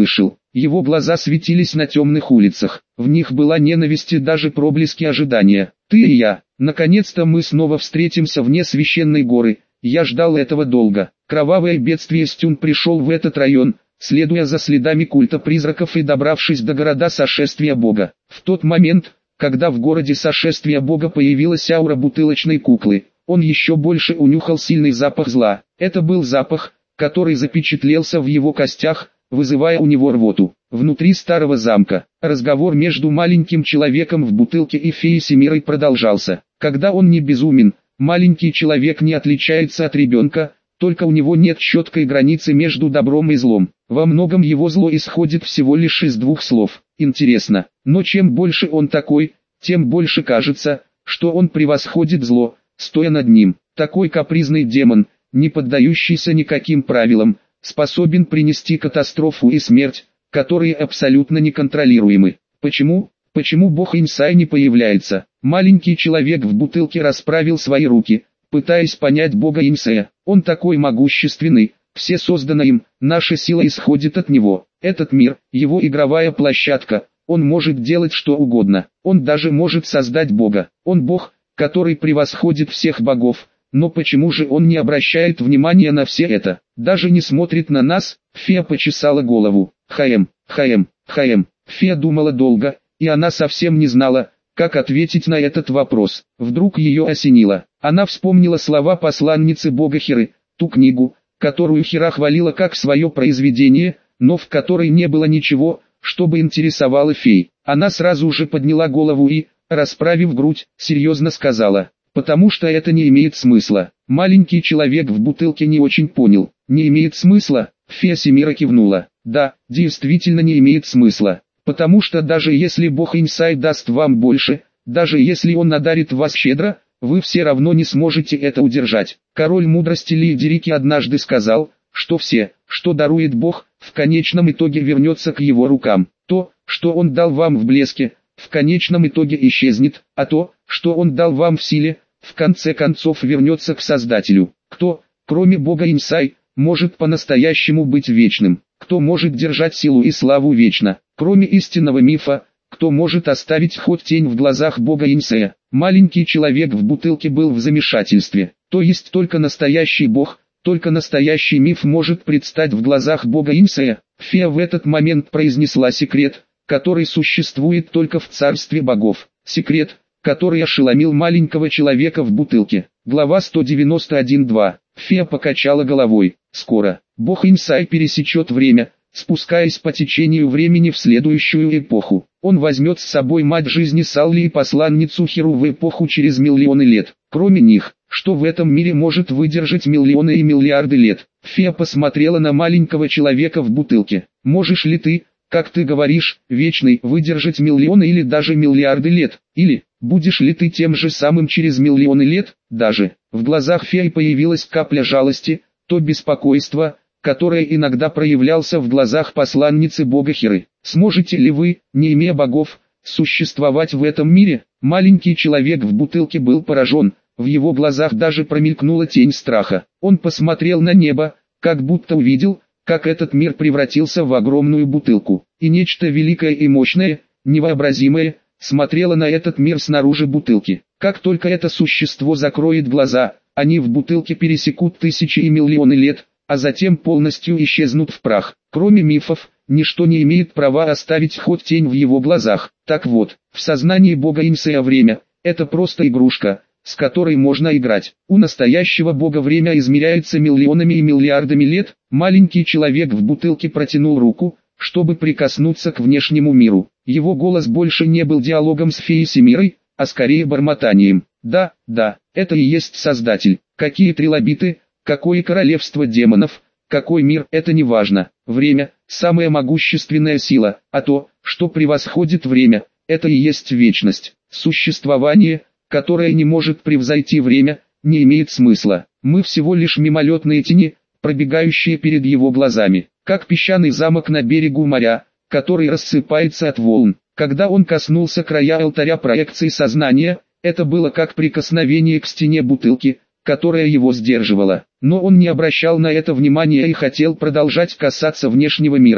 Его глаза светились на темных улицах. В них была ненависть и даже проблески ожидания. «Ты и я. Наконец-то мы снова встретимся вне священной горы. Я ждал этого долго». Кровавое бедствие Стюн пришел в этот район, следуя за следами культа призраков и добравшись до города Сошествия Бога. В тот момент, когда в городе Сошествия Бога появилась аура бутылочной куклы, он еще больше унюхал сильный запах зла. Это был запах, который запечатлелся в его костях, вызывая у него рвоту. Внутри старого замка, разговор между маленьким человеком в бутылке и феей Семирой продолжался. Когда он не безумен, маленький человек не отличается от ребенка, только у него нет четкой границы между добром и злом. Во многом его зло исходит всего лишь из двух слов. Интересно, но чем больше он такой, тем больше кажется, что он превосходит зло, стоя над ним. Такой капризный демон, не поддающийся никаким правилам, способен принести катастрофу и смерть, которые абсолютно неконтролируемы. Почему? Почему бог Инсай не появляется? Маленький человек в бутылке расправил свои руки, пытаясь понять бога Инсая. Он такой могущественный, все создано им, наша сила исходит от него. Этот мир, его игровая площадка, он может делать что угодно. Он даже может создать бога. Он бог, который превосходит всех богов. Но почему же он не обращает внимания на все это? Даже не смотрит на нас? Фея почесала голову. Хаем, хаем, хаем. Фея думала долго, и она совсем не знала, как ответить на этот вопрос. Вдруг ее осенило. Она вспомнила слова посланницы бога Херы, ту книгу, которую Хера хвалила как свое произведение, но в которой не было ничего, чтобы интересовало фей. Она сразу же подняла голову и, расправив грудь, серьезно сказала: «Потому что это не имеет смысла». Маленький человек в бутылке не очень понял. «Не имеет смысла?» Фея Семира кивнула. «Да, действительно не имеет смысла. Потому что даже если бог Инсай даст вам больше, даже если он надарит вас щедро, вы все равно не сможете это удержать». Король мудрости Лиедерики однажды сказал, что все, что дарует бог, в конечном итоге вернется к его рукам. То, что он дал вам в блеске, в конечном итоге исчезнет, а то, что он дал вам в силе, в конце концов вернется к Создателю. Кто, кроме бога Инсай, может по-настоящему быть вечным? Кто может держать силу и славу вечно? Кроме истинного мифа, кто может оставить хоть тень в глазах бога Инсая? Маленький человек в бутылке был в замешательстве. То есть только настоящий бог, только настоящий миф может предстать в глазах бога Инсая? Фея в этот момент произнесла секрет, который существует только в царстве богов. Секрет, который ошеломил маленького человека в бутылке. Глава сто девяносто один два. Фея покачала головой. Скоро, бог Инсай пересечет время, спускаясь по течению времени в следующую эпоху. Он возьмет с собой мать жизни Салли и посланницу Херу в эпоху через миллионы лет. Кроме них, что в этом мире может выдержать миллионы и миллиарды лет? Фея посмотрела на маленького человека в бутылке. Можешь ли ты, как ты говоришь, вечный, выдержать миллионы или даже миллиарды лет? Или, будешь ли ты тем же самым через миллионы лет? Даже, в глазах феи появилась капля жалости, то беспокойство, которое иногда проявлялся в глазах посланницы бога Херы. Сможете ли вы, не имея богов, существовать в этом мире? Маленький человек в бутылке был поражен, в его глазах даже промелькнула тень страха. Он посмотрел на небо, как будто увидел, как этот мир превратился в огромную бутылку, и нечто великое и мощное, невообразимое, смотрело на этот мир снаружи бутылки. Как только это существо закроет глаза, они в бутылке пересекут тысячи и миллионы лет, а затем полностью исчезнут в прах. Кроме мифов, ничто не имеет права оставить хоть тень в его глазах. Так вот, в сознании бога Инсая время – это просто игрушка, с которой можно играть. У настоящего бога время измеряется миллионами и миллиардами лет. Маленький человек в бутылке протянул руку, чтобы прикоснуться к внешнему миру. Его голос больше не был диалогом с феей Семирой, а скорее бормотанием. Да, да, это и есть Создатель. Какие трилобиты, какое королевство демонов, какой мир, это не важно. Время – самая могущественная сила, а то, что превосходит время, это и есть вечность. Существование, которое не может превзойти время, не имеет смысла. Мы всего лишь мимолетные тени, пробегающие перед его глазами, как песчаный замок на берегу моря, который рассыпается от волн. Когда он коснулся края алтаря проекции сознания, это было как прикосновение к стене бутылки, которая его сдерживала. Но он не обращал на это внимания и хотел продолжать касаться внешнего мира.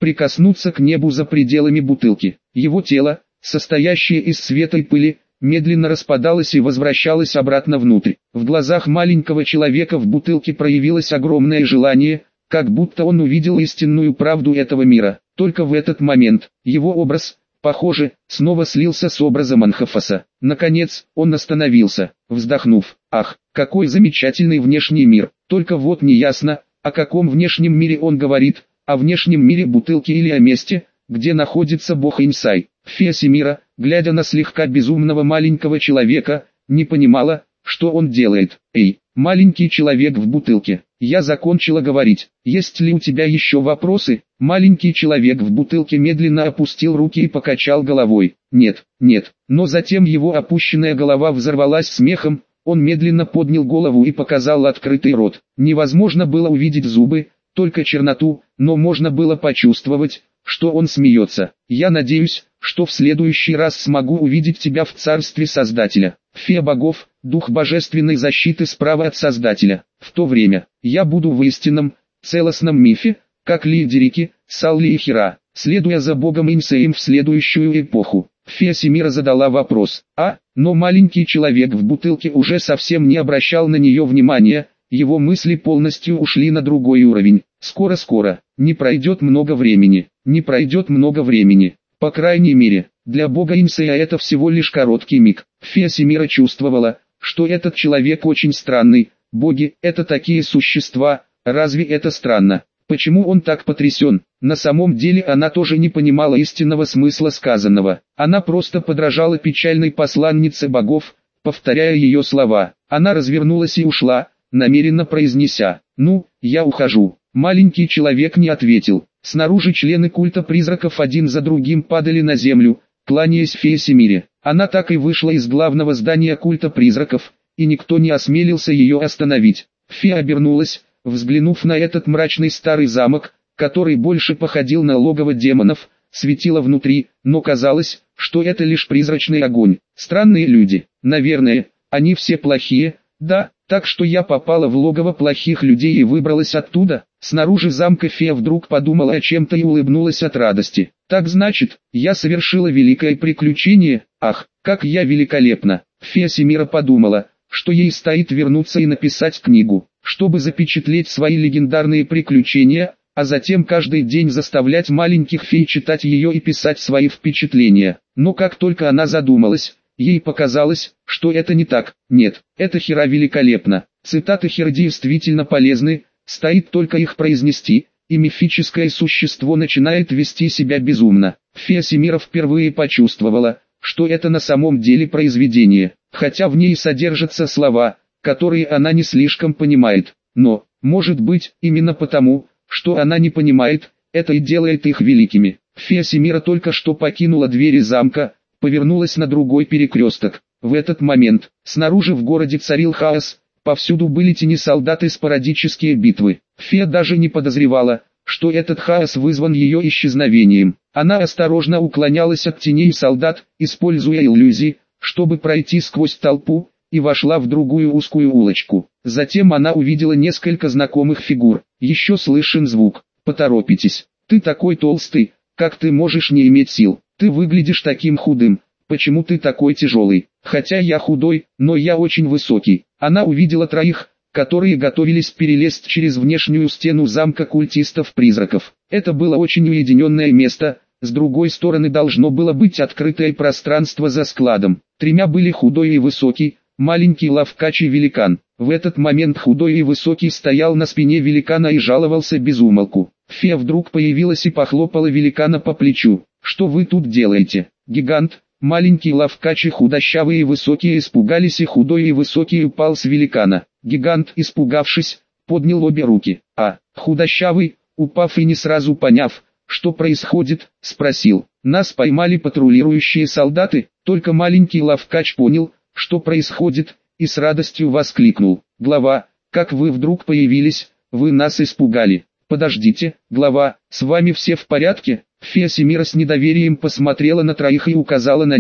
прикоснуться к небу за пределами бутылки. Его тело, состоящее из света и пыли, медленно распадалось и возвращалось обратно внутрь. В глазах маленького человека в бутылке проявилось огромное желание, как будто он увидел истинную правду этого мира. Только в этот момент его образ, похоже, снова слился с образом Анхафаса. Наконец, он остановился, вздохнув. Ах, какой замечательный внешний мир. Только вот неясно, о каком внешнем мире он говорит, о внешнем мире бутылки или о месте, где находится бог Инсай. Фея Семира, глядя на слегка безумного маленького человека, не понимала, что он делает. «Эй, маленький человек в бутылке, я закончила говорить. Есть ли у тебя еще вопросы?» Маленький человек в бутылке медленно опустил руки и покачал головой. «Нет, нет». Но затем его опущенная голова взорвалась смехом, он медленно поднял голову и показал открытый рот. Невозможно было увидеть зубы, только черноту, но можно было почувствовать, что он смеется. «Я надеюсь, что в следующий раз смогу увидеть тебя в царстве Создателя. Фея богов, дух божественной защиты справа от Создателя. В то время, я буду в истинном, целостном мифе, как Лидерики, Салли и Хира, следуя за богом Инсеем в следующую эпоху». Фея Семира задала вопрос. А, но маленький человек в бутылке уже совсем не обращал на нее внимания, его мысли полностью ушли на другой уровень. Скоро-скоро, не пройдет много времени, не пройдет много времени. По крайней мере, для бога Инсея это всего лишь короткий миг. Фея Семира чувствовала, что этот человек очень странный. Боги – это такие существа, разве это странно? Почему он так потрясен? На самом деле она тоже не понимала истинного смысла сказанного. Она просто подражала печальной посланнице богов, повторяя ее слова. Она развернулась и ушла, намеренно произнеся: «Ну, я ухожу». Маленький человек не ответил. Снаружи члены культа призраков один за другим падали на землю, кланяясь фее Семире. Она так и вышла из главного здания культа призраков, и никто не осмелился ее остановить. Фея обернулась, взглянув на этот мрачный старый замок, который больше походил на логово демонов, светило внутри, но казалось, что это лишь призрачный огонь. Странные люди, наверное, они все плохие, да, так что я попала в логово плохих людей и выбралась оттуда. Снаружи замка фея вдруг подумала о чем-то и улыбнулась от радости. Так значит, я совершила великое приключение, ах, как я великолепна. Фея Семира подумала, что ей стоит вернуться и написать книгу, чтобы запечатлеть свои легендарные приключения, а затем каждый день заставлять маленьких фей читать ее и писать свои впечатления. Но как только она задумалась, ей показалось, что это не так. Нет, это Хира великолепно. Цитаты Хиры действительно полезны, стоит только их произнести, и мифическое существо начинает вести себя безумно. Фея Семира впервые почувствовала, что это на самом деле произведение, хотя в ней содержатся слова, которые она не слишком понимает. Но, может быть, именно потому, что она не понимает, это и делает их великими. Фея Семира только что покинула двери замка, повернулась на другой перекресток. В этот момент, снаружи в городе царил хаос, повсюду были тени солдат и спорадические битвы. Фея даже не подозревала, что этот хаос вызван ее исчезновением. Она осторожно уклонялась от теней солдат, используя иллюзии, чтобы пройти сквозь толпу, и вошла в другую узкую улочку. Затем она увидела несколько знакомых фигур. Еще слышен звук: «Поторопитесь, ты такой толстый, как ты можешь не иметь сил? Ты выглядишь таким худым, почему ты такой тяжелый? Хотя я худой, но я очень высокий». Она увидела троих, которые готовились перелезть через внешнюю стену замка культистов-призраков. Это было очень уединенное место, с другой стороны должно было быть открытое пространство за складом. Тремя были худой и высокий, маленький ловкач и великан. В этот момент худой и высокий стоял на спине великана и жаловался без умолку. Фея вдруг появилась и похлопала великана по плечу. «Что вы тут делаете?» Гигант, маленький ловкач и худощавый и высокий испугались, и худой и высокий упал с великана. Гигант, испугавшись, поднял обе руки, а худощавый, упав и не сразу поняв, что происходит, спросил: «Нас поймали патрулирующие солдаты?» Только маленький ловкач понял, что происходит, и с радостью воскликнул: «Глава, как вы вдруг появились, вы нас испугали». «Подождите, глава, с вами все в порядке?» Фея Семира с недоверием посмотрела на троих и указала на них.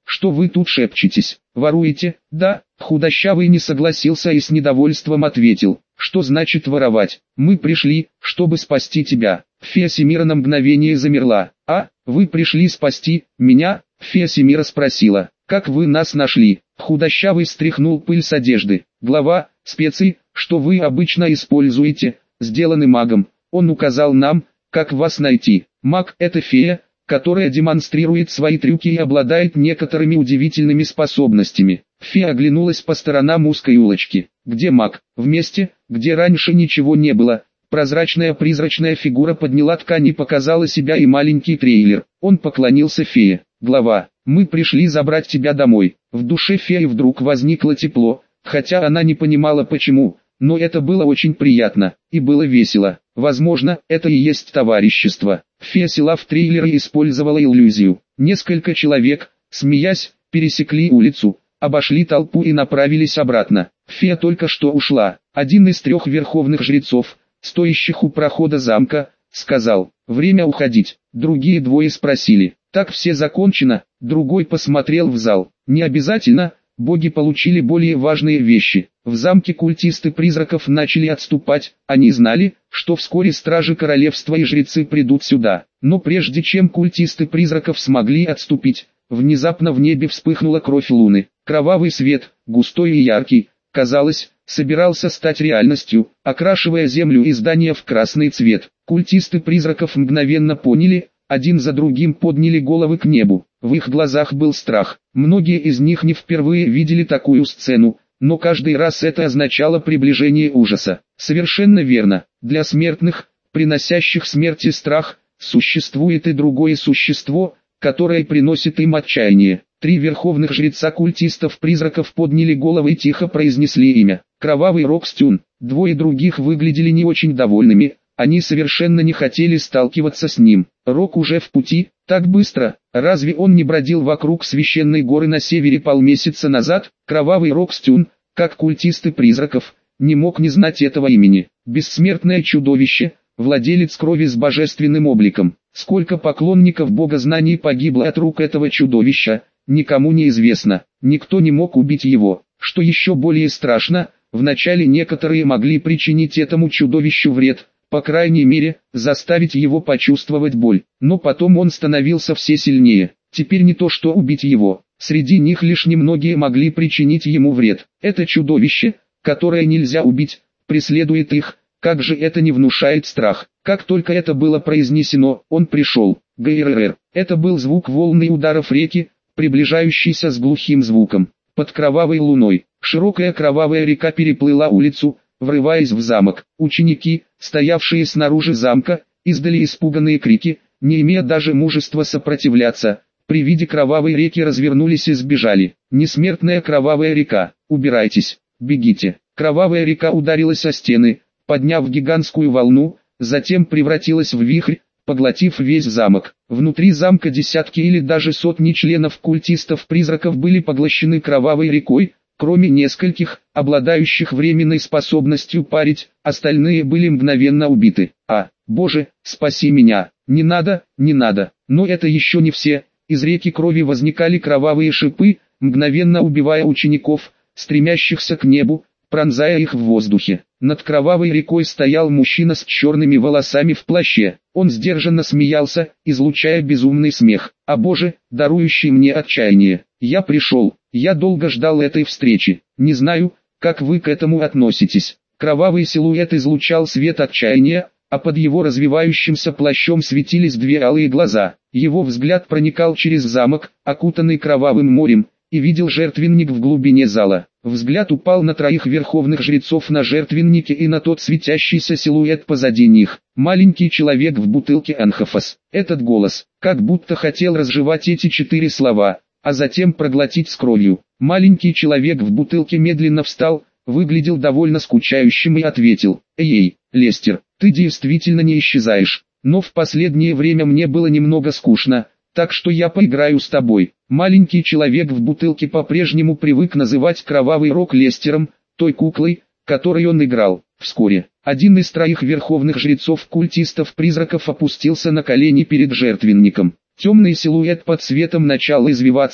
что вы тут шепчетесь? Воруете? Да, худощавый не согласился и с недовольством ответил. Что значит воровать? Мы пришли, чтобы спасти тебя. Фея Семира на мгновение замерла. А, вы пришли спасти меня? Фея Семира спросила. Как вы нас нашли? Худощавый стряхнул пыль с одежды. Глава, специи, что вы обычно используете, сделаны магом. Он указал нам, как вас найти. Маг – это фея, которая демонстрирует свои трюки и обладает некоторыми удивительными способностями. Фея оглянулась по сторонам узкой улочки. Где маг? В месте, где раньше ничего не было. Прозрачная призрачная фигура подняла ткань и показала себя и маленький трейлер. Он поклонился фее. Глава, мы пришли забрать тебя домой. В душе феи вдруг возникло тепло, хотя она не понимала почему, но это было очень приятно, и было весело. Возможно, это и есть товарищество. Фея села в трейлер и использовала иллюзию. Несколько человек, смеясь, пересекли улицу, обошли толпу и направились обратно. Фея только что ушла. Один из трех верховных жрецов, стоящих у прохода замка, сказал: «Время уходить». Другие двое спросили: «Так все закончено?» Другой посмотрел в зал. «Не обязательно, боги получили более важные вещи». В замке культисты призраков начали отступать, они знали, что вскоре стражи королевства и жрецы придут сюда. Но прежде чем культисты призраков смогли отступить, внезапно в небе вспыхнула кровь луны. Кровавый свет, густой и яркий, казалось, собирался стать реальностью, окрашивая землю и здания в красный цвет. Культисты призраков мгновенно поняли, один за другим подняли головы к небу. В их глазах был страх. Многие из них не впервые видели такую сцену, но каждый раз это означало приближение ужаса. Совершенно верно. Для смертных, приносящих смерть и страх, существует и другое существо, которое приносит им отчаяние. Три верховных жреца культистов-призраков подняли головы и тихо произнесли имя. Кровавый Рокстюн. Двое других выглядели не очень довольными, они совершенно не хотели сталкиваться с ним. Рок уже в пути, так быстро, разве он не бродил вокруг священной горы на севере полмесяца назад? Кровавый Рокстюн, как культисты призраков, не мог не знать этого имени. Бессмертное чудовище, владелец крови с божественным обликом. Сколько поклонников бога знаний погибло от рук этого чудовища, никому не известно. Никто не мог убить его. Что еще более страшно, вначале некоторые могли причинить этому чудовищу вред, по крайней мере, заставить его почувствовать боль. Но потом он становился все сильнее. Теперь не то что убить его, среди них лишь немногие могли причинить ему вред. Это чудовище, которое нельзя убить, преследует их. Как же это не внушает страх? Как только это было произнесено, он пришел. ГРР. Это был звук волны ударов реки, приближающийся с глухим звуком. Под кровавой луной, широкая кровавая река переплыла улицу, врываясь в замок. Ученики, стоявшие снаружи замка, издали испуганные крики, не имея даже мужества сопротивляться. При виде кровавой реки развернулись и сбежали. Несмертная кровавая река, убирайтесь, бегите. Кровавая река ударилась о стены, подняв гигантскую волну, затем превратилась в вихрь, поглотив весь замок. Внутри замка десятки или даже сотни членов культистов-призраков были поглощены кровавой рекой, кроме нескольких, обладающих временной способностью парить, остальные были мгновенно убиты. А, боже, спаси меня, не надо, не надо. Но это еще не все, из реки крови возникали кровавые шипы, мгновенно убивая учеников, стремящихся к небу, пронзая их в воздухе. Над кровавой рекой стоял мужчина с черными волосами в плаще. Он сдержанно смеялся, излучая безумный смех. «А Боже, дарующий мне отчаяние! Я пришел, я долго ждал этой встречи. Не знаю, как вы к этому относитесь». Кровавый силуэт излучал свет отчаяния, а под его развивающимся плащом светились две алые глаза. Его взгляд проникал через замок, окутанный кровавым морем, и видел жертвенник в глубине зала. Взгляд упал на троих верховных жрецов на жертвеннике и на тот светящийся силуэт позади них. Маленький человек в бутылке Анхофос. Этот голос, как будто хотел разжевать эти четыре слова, а затем проглотить с кровью. Маленький человек в бутылке медленно встал, выглядел довольно скучающим и ответил: «Эй, Лестер, ты действительно не исчезаешь, но в последнее время мне было немного скучно, так что я поиграю с тобой». Маленький человек в бутылке по-прежнему привык называть кровавый рог Лестером, той куклой, которой он играл. Вскоре, один из троих верховных жрецов-культистов-призраков опустился на колени перед жертвенником. Темный силуэт под светом начал извиваться,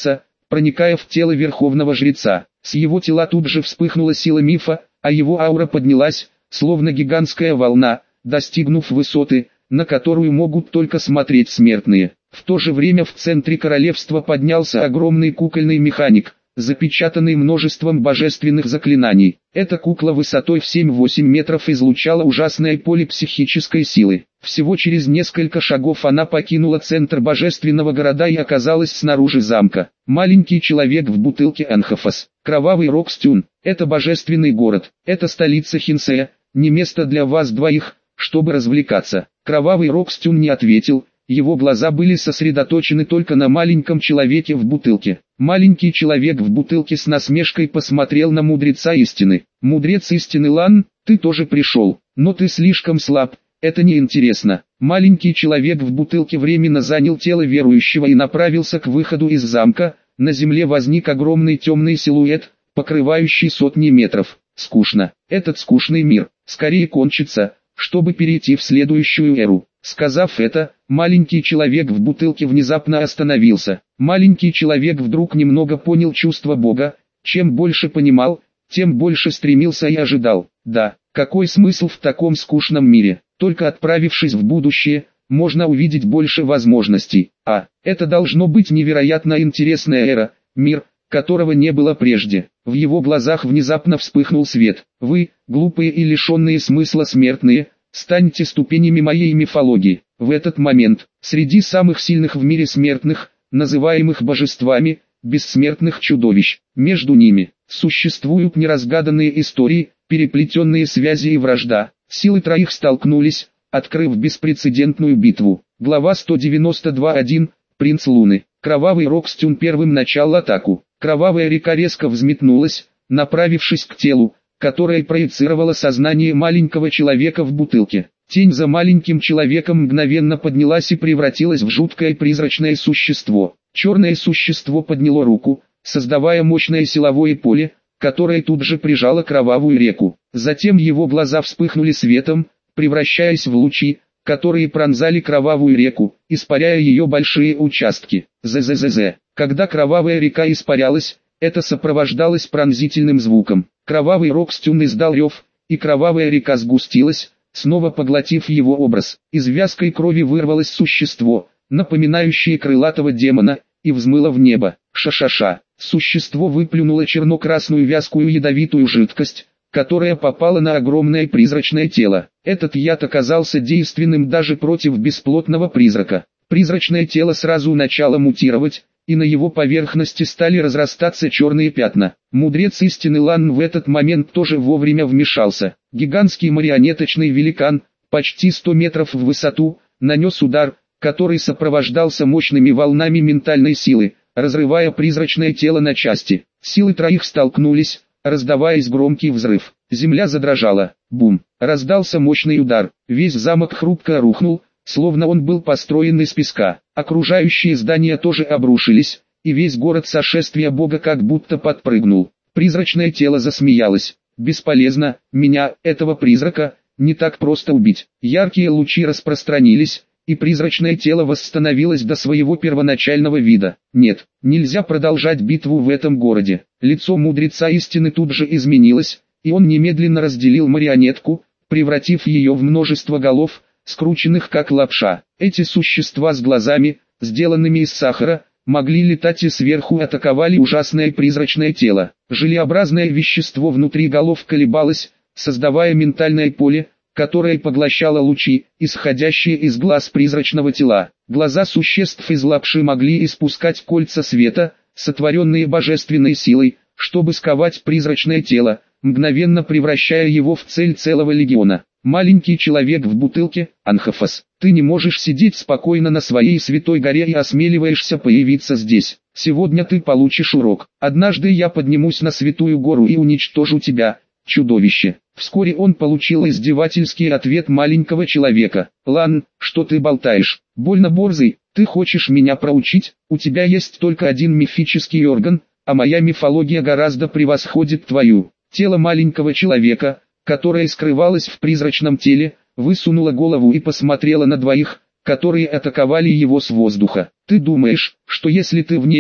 проникая в тело верховного жреца. С его тела тут же вспыхнула сила мифа, а его аура поднялась, словно гигантская волна, достигнув высоты, на которую могут только смотреть смертные. В то же время в центре королевства поднялся огромный кукольный механик, запечатанный множеством божественных заклинаний. Эта кукла высотой в семь-восемь метров излучала ужасное поле психической силы. Всего через несколько шагов она покинула центр божественного города и оказалась снаружи замка. Маленький человек в бутылке Анхофос. Кровавый Рокстюн. Это божественный город. Это столица Хинсея. Не место для вас двоих, чтобы развлекаться. Кровавый Рокстюн не ответил. Его глаза были сосредоточены только на маленьком человеке в бутылке. Маленький человек в бутылке с насмешкой посмотрел на мудреца истины. «Мудрец истины Лан, ты тоже пришел, но ты слишком слаб, это неинтересно». Маленький человек в бутылке временно занял тело верующего и направился к выходу из замка. На земле возник огромный темный силуэт, покрывающий сотни метров. Скучно. Этот скучный мир скорее кончится, чтобы перейти в следующую эру. Сказав это, маленький человек в бутылке внезапно остановился. Маленький человек вдруг немного понял чувство Бога. Чем больше понимал, тем больше стремился и ожидал. Да, какой смысл в таком скучном мире? Только отправившись в будущее, можно увидеть больше возможностей. А, это должно быть невероятно интересная эра, мир, которого не было прежде. В его глазах внезапно вспыхнул свет. Вы, глупые и лишенные смысла смертные, станьте ступенями моей мифологии. В этот момент, среди самых сильных в мире смертных, называемых божествами, бессмертных чудовищ, между ними, существуют неразгаданные истории, переплетенные связи и вражда. Силы троих столкнулись, открыв беспрецедентную битву. Глава сто девяносто два точка один. Принц Луны. Кровавый Рокстюн первым начал атаку. Кровавая река резко взметнулась, направившись к телу, которое проецировало сознание маленького человека в бутылке. Тень за маленьким человеком мгновенно поднялась и превратилась в жуткое призрачное существо. Черное существо подняло руку, создавая мощное силовое поле, которое тут же прижало кровавую реку. Затем его глаза вспыхнули светом, превращаясь в лучи, которые пронзали кровавую реку, испаряя ее большие участки. З-з-з-з. Когда кровавая река испарялась, это сопровождалось пронзительным звуком. Кровавый Рокстюн издал рев, и кровавая река сгустилась, снова поглотив его образ. Из вязкой крови вырвалось существо, напоминающее крылатого демона, и взмыло в небо. Ша-ша-ша. Существо выплюнуло черно-красную вязкую ядовитую жидкость, которая попала на огромное призрачное тело. Этот яд оказался действенным даже против бесплотного призрака. Призрачное тело сразу начало мутировать, и на его поверхности стали разрастаться черные пятна. Мудрец истины Лан в этот момент тоже вовремя вмешался. Гигантский марионеточный великан, почти сто метров в высоту, нанес удар, который сопровождался мощными волнами ментальной силы, разрывая призрачное тело на части. Силы троих столкнулись, раздаваясь громкий взрыв. Земля задрожала. Бум! Раздался мощный удар. Весь замок хрупко рухнул, словно он был построен из песка. Окружающие здания тоже обрушились, и весь город сошествия Бога как будто подпрыгнул. Призрачное тело засмеялось. Бесполезно, меня, этого призрака, не так просто убить. Яркие лучи распространились, и призрачное тело восстановилось до своего первоначального вида. Нет, нельзя продолжать битву в этом городе. Лицо мудреца истины тут же изменилось, и он немедленно разделил марионетку, превратив ее в множество голов, скрученных как лапша. Эти существа с глазами, сделанными из сахара, могли летать и сверху атаковали ужасное призрачное тело. Желеобразное вещество внутри голов колебалось, создавая ментальное поле, которое поглощало лучи, исходящие из глаз призрачного тела. Глаза существ из лапши могли испускать кольца света, сотворенные божественной силой, чтобы сковать призрачное тело, мгновенно превращая его в цель целого легиона. Маленький человек в бутылке, Анхофос, ты не можешь сидеть спокойно на своей святой горе и осмеливаешься появиться здесь. Сегодня ты получишь урок. Однажды я поднимусь на святую гору и уничтожу тебя, чудовище. Вскоре он получил издевательский ответ маленького человека. Лан, что ты болтаешь? Больно борзый, ты хочешь меня проучить? У тебя есть только один мифический орган, а моя мифология гораздо превосходит твою. Тело маленького человека, которое скрывалось в призрачном теле, высунуло голову и посмотрела на двоих, которые атаковали его с воздуха. Ты думаешь, что если ты в небе,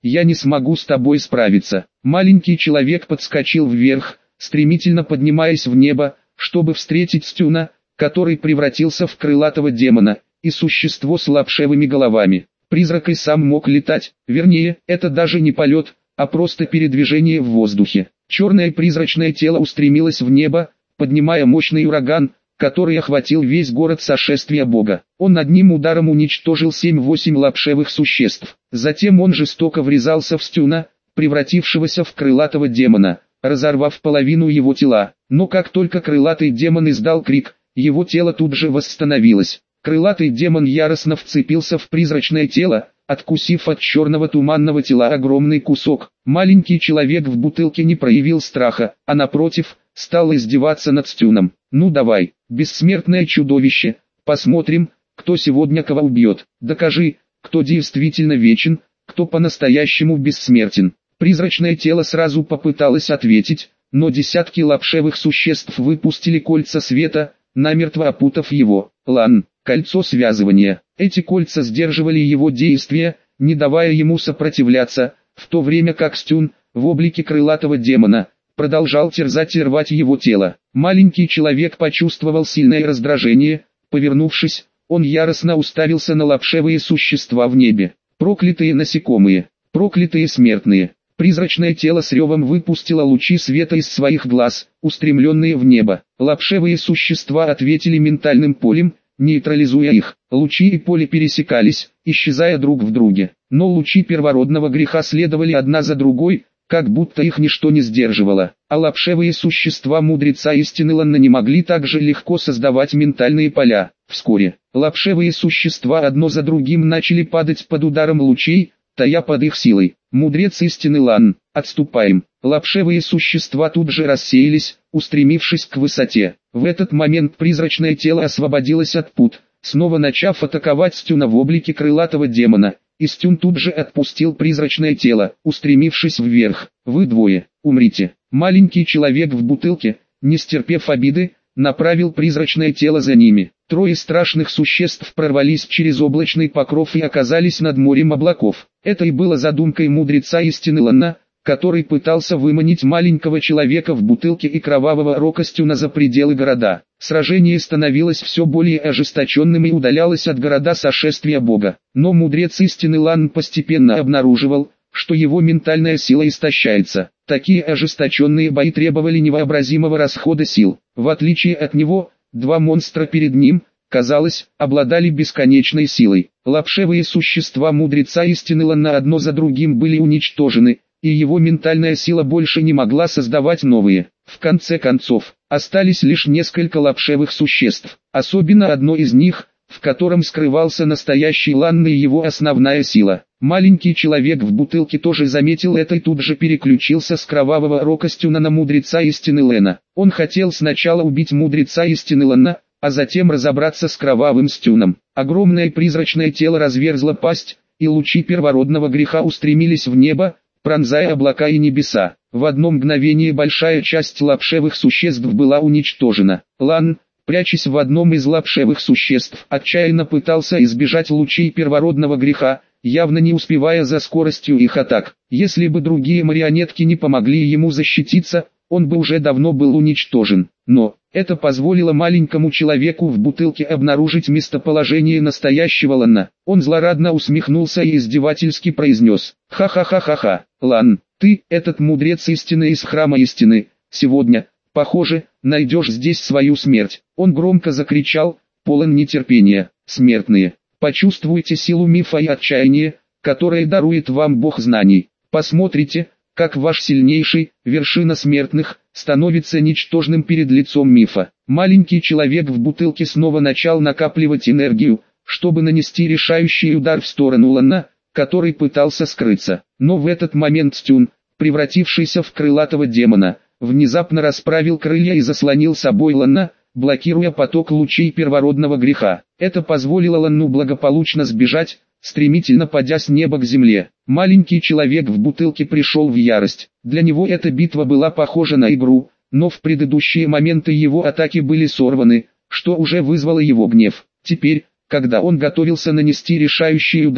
я не смогу с тобой справиться. Маленький человек подскочил вверх, стремительно поднимаясь в небо, чтобы встретить Стюна, который превратился в крылатого демона, и существо с лапшевыми головами. Призрак и сам мог летать, вернее, это даже не полет, а просто передвижение в воздухе. Черное призрачное тело устремилось в небо, поднимая мощный ураган, который охватил весь город сошествия Бога. Он одним ударом уничтожил семь-восемь лапшевых существ. Затем он жестоко врезался в Стюна, превратившегося в крылатого демона, разорвав половину его тела. Но как только крылатый демон издал крик, его тело тут же восстановилось. Крылатый демон яростно вцепился в призрачное тело, откусив от черного туманного тела огромный кусок. Маленький человек в бутылке не проявил страха, а напротив, стал издеваться над Стюном. «Ну давай, бессмертное чудовище, посмотрим, кто сегодня кого убьет. Докажи, кто действительно вечен, кто по-настоящему бессмертен». Призрачное тело сразу попыталось ответить, но десятки лапшевых существ выпустили кольца света, намертво опутав его. Лан, кольцо связывания. Эти кольца сдерживали его действия, не давая ему сопротивляться, в то время как Стюн, в облике крылатого демона, продолжал терзать и рвать его тело. Маленький человек почувствовал сильное раздражение, повернувшись, он яростно уставился на лапшевые существа в небе. Проклятые насекомые, проклятые смертные. Призрачное тело с ревом выпустило лучи света из своих глаз, устремленные в небо. Лапшевые существа ответили ментальным полем, нейтрализуя их. Лучи и поле пересекались, исчезая друг в друге. Но лучи первородного греха следовали одна за другой, как будто их ничто не сдерживало. А лапшевые существа мудреца истины Ланна не могли так же легко создавать ментальные поля. Вскоре, лапшевые существа одно за другим начали падать под ударом лучей, тая под их силой. Мудрец истины Лан, отступаем. Лапшевые существа тут же рассеялись, устремившись к высоте. В этот момент призрачное тело освободилось от пут, снова начав атаковать Стюна в облике крылатого демона. И Стюн тут же отпустил призрачное тело, устремившись вверх. «Вы двое, умрите». Маленький человек в бутылке, не стерпев обиды, направил призрачное тело за ними. Трое страшных существ прорвались через облачный покров и оказались над морем облаков. Это и было задумкой мудреца истины Ланна, который пытался выманить маленького человека в бутылке и кровавого рока Стюна за пределы города. Сражение становилось все более ожесточенным и удалялось от города сошествия Бога. Но мудрец истины Лан постепенно обнаруживал, что его ментальная сила истощается. Такие ожесточенные бои требовали невообразимого расхода сил. В отличие от него, два монстра перед ним, казалось, обладали бесконечной силой. Лапшевые существа мудреца истины Ланна одно за другим были уничтожены, и его ментальная сила больше не могла создавать новые. В конце концов, остались лишь несколько лапшевых существ, особенно одно из них, в котором скрывался настоящий Ланна и его основная сила. Маленький человек в бутылке тоже заметил это и тут же переключился с кровавого рока Стюна на мудреца истины Лена. Он хотел сначала убить мудреца истины Лена, а затем разобраться с кровавым Стюном. Огромное призрачное тело разверзло пасть, и лучи первородного греха устремились в небо, пронзая облака и небеса. В одно мгновение большая часть лапшевых существ была уничтожена. Лан, прячась в одном из лапшевых существ, отчаянно пытался избежать лучей первородного греха, явно не успевая за скоростью их атак. Если бы другие марионетки не помогли ему защититься, он бы уже давно был уничтожен. Но это позволило маленькому человеку в бутылке обнаружить местоположение настоящего Ланна. Он злорадно усмехнулся и издевательски произнес: «Ха-ха-ха-ха-ха, Лан, ты, этот мудрец истины из храма истины, сегодня, похоже, найдешь здесь свою смерть». Он громко закричал, полон нетерпения: «Смертные, почувствуйте силу мифа и отчаяния, которое дарует вам Бог знаний. Посмотрите, как ваш сильнейший, вершина смертных, становится ничтожным перед лицом мифа». Маленький человек в бутылке снова начал накапливать энергию, чтобы нанести решающий удар в сторону Ланна, который пытался скрыться. Но в этот момент Стюн, превратившийся в крылатого демона, внезапно расправил крылья и заслонил собой Ланна, блокируя поток лучей первородного греха. Это позволило Ланну благополучно сбежать, стремительно падя с неба к земле. Маленький человек в бутылке пришел в ярость. Для него эта битва была похожа на игру, но в предыдущие моменты его атаки были сорваны, что уже вызвало его гнев. Теперь, когда он готовился нанести решающий удар,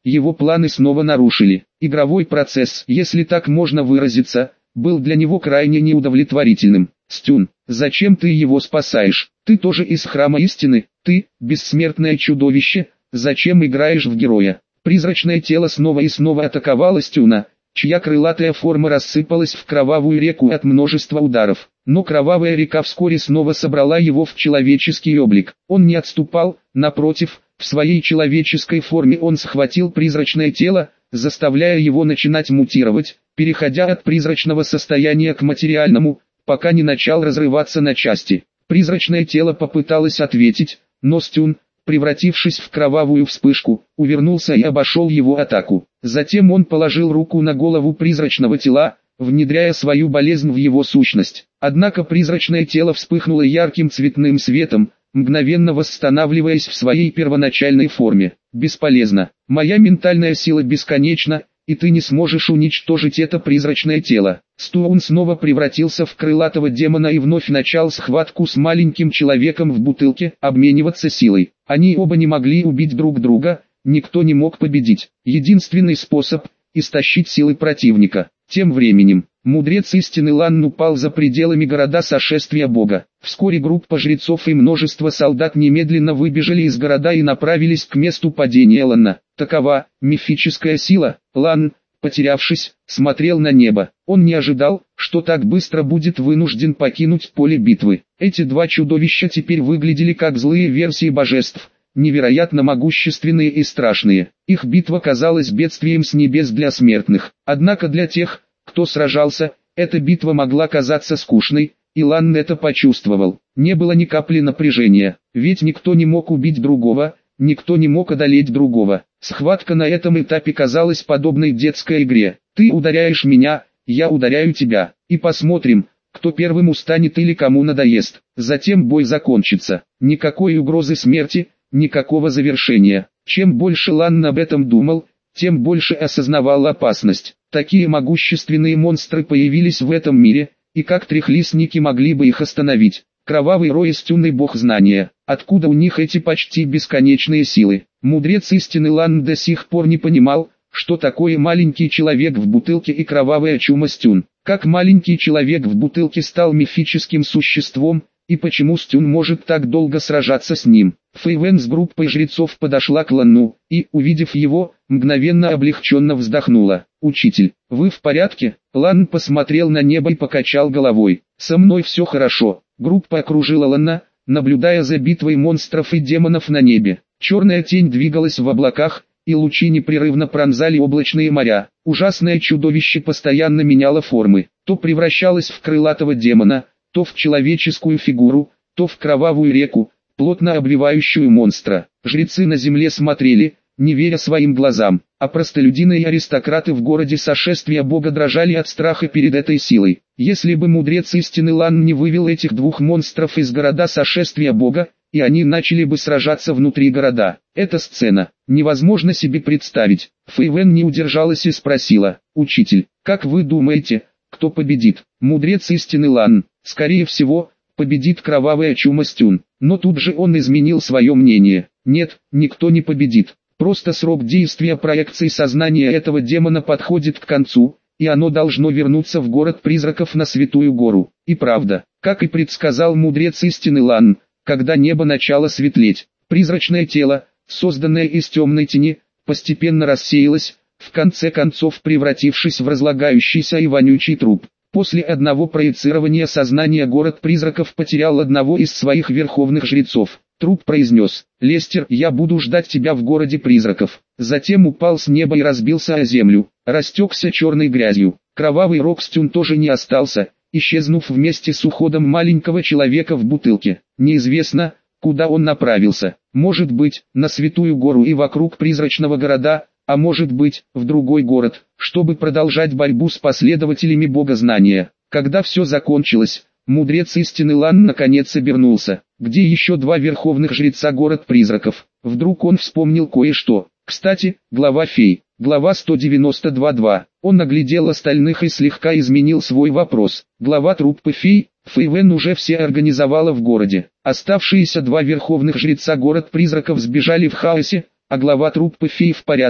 его планы снова нарушили. Игровой процесс, если так можно выразиться, был для него крайне неудовлетворительным. «Стюн, зачем ты его спасаешь? Ты тоже из храма истины, ты, бессмертное чудовище, зачем играешь в героя?» Призрачное тело снова и снова атаковало Стюна, чья крылатая форма рассыпалась в кровавую реку от множества ударов. Но кровавая река вскоре снова собрала его в человеческий облик. Он не отступал, напротив, в своей человеческой форме он схватил призрачное тело, заставляя его начинать мутировать, переходя от призрачного состояния к материальному, пока не начал разрываться на части. Призрачное тело попыталось ответить, но Стюн, превратившись в кровавую вспышку, увернулся и обошел его атаку. Затем он положил руку на голову призрачного тела, внедряя свою болезнь в его сущность. Однако призрачное тело вспыхнуло ярким цветным светом, мгновенно восстанавливаясь в своей первоначальной форме. «Бесполезно. Моя ментальная сила бесконечна, и ты не сможешь уничтожить это призрачное тело». Стюн снова превратился в крылатого демона и вновь начал схватку с маленьким человеком в бутылке, обмениваться силой. Они оба не могли убить друг друга, никто не мог победить. Единственный способ – истощить силы противника. Тем временем, мудрец истины Лан упал за пределами города сошествия Бога. Вскоре группа жрецов и множество солдат немедленно выбежали из города и направились к месту падения Лана. Такова мифическая сила. Лан, потерявшись, смотрел на небо. Он не ожидал, что так быстро будет вынужден покинуть поле битвы. Эти два чудовища теперь выглядели как злые версии божеств, невероятно могущественные и страшные. Их битва казалась бедствием с небес для смертных. Однако для тех, кто сражался, эта битва могла казаться скучной, и Лан это почувствовал. Не было ни капли напряжения, ведь никто не мог убить другого, никто не мог одолеть другого. Схватка на этом этапе казалась подобной детской игре. Ты ударяешь меня, я ударяю тебя, и посмотрим, кто первым устанет или кому надоест. Затем бой закончится. Никакой угрозы смерти, никакого завершения. Чем больше Лан об этом думал, тем больше осознавал опасность. Такие могущественные монстры появились в этом мире, и как трехлистники могли бы их остановить? Кровавый рой Стюн бог знания. Откуда у них эти почти бесконечные силы? Мудрец истины Лан до сих пор не понимал, что такое маленький человек в бутылке и кровавая чума Стюн. Как маленький человек в бутылке стал мифическим существом, и почему Стюн может так долго сражаться с ним. Фэйвен с группой жрецов подошла к Лану, и, увидев его, мгновенно облегченно вздохнула. «Учитель, вы в порядке?» Лан посмотрел на небо и покачал головой. «Со мной все хорошо». Группа окружила Лана, наблюдая за битвой монстров и демонов на небе. Черная тень двигалась в облаках, и лучи непрерывно пронзали облачные моря. Ужасное чудовище постоянно меняло формы. То превращалось в крылатого демона, то в человеческую фигуру, то в кровавую реку, плотно обвивающую монстра. Жрецы на земле смотрели, не веря своим глазам, а простолюдины и аристократы в городе сошествия Бога дрожали от страха перед этой силой. Если бы мудрец истины Лан не вывел этих двух монстров из города сошествия Бога, и они начали бы сражаться внутри города. Эта сцена невозможно себе представить. Фэйвен не удержалась и спросила: «Учитель, как вы думаете, кто победит?» Мудрец истины Лан: «Скорее всего, победит кровавая чума Стюн». Но тут же он изменил свое мнение. «Нет, никто не победит. Просто срок действия проекции сознания этого демона подходит к концу, и оно должно вернуться в город призраков на Святую Гору». И правда, как и предсказал мудрец истины Лан, когда небо начало светлеть, призрачное тело, созданное из темной тени, постепенно рассеялось, в конце концов превратившись в разлагающийся и вонючий труп. После одного проецирования сознания город призраков потерял одного из своих верховных жрецов. Труп произнес: «Лестер, я буду ждать тебя в городе призраков». Затем упал с неба и разбился о землю, растекся черной грязью. Кровавый рог Стюн тоже не остался, исчезнув вместе с уходом маленького человека в бутылке. Неизвестно, куда он направился. Может быть, на Святую Гору и вокруг призрачного города, а может быть, в другой город, чтобы продолжать борьбу с последователями богознания. Когда все закончилось, мудрец истины Лан наконец обернулся. Где еще два верховных жреца город призраков? Вдруг он вспомнил кое-что. Кстати, глава фей, глава сто девяносто два два. Он оглядел остальных и слегка изменил свой вопрос. Глава труппы фей, Фэйвен уже все организовала в городе. Оставшиеся два верховных жреца город призраков сбежали в хаосе, а глава труппы фей в порядке.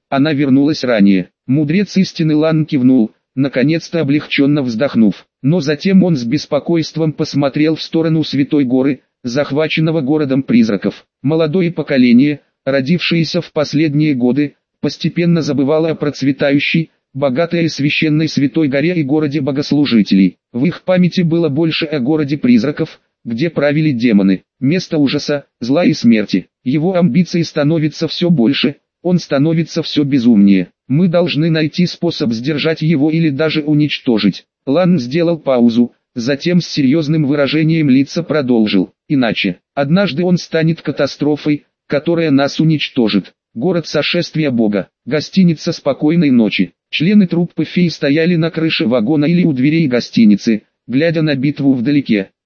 Она вернулась ранее. Мудрец истины Лан кивнул, наконец-то облегченно вздохнув. Но затем он с беспокойством посмотрел в сторону Святой Горы, захваченного городом призраков. Молодое поколение, родившееся в последние годы, постепенно забывало о процветающей, богатой и священной Святой Горе и городе богослужителей. В их памяти было больше о городе призраков, где правили демоны, место ужаса, зла и смерти. Его амбиции становятся все больше, он становится все безумнее. Мы должны найти способ сдержать его или даже уничтожить. Лан сделал паузу, затем с серьезным выражением лица продолжил. Иначе, однажды он станет катастрофой, которая нас уничтожит. Город сошествия Бога, гостиница спокойной ночи. Члены труппы фей стояли на крыше вагона или у дверей гостиницы, глядя на битву вдалеке.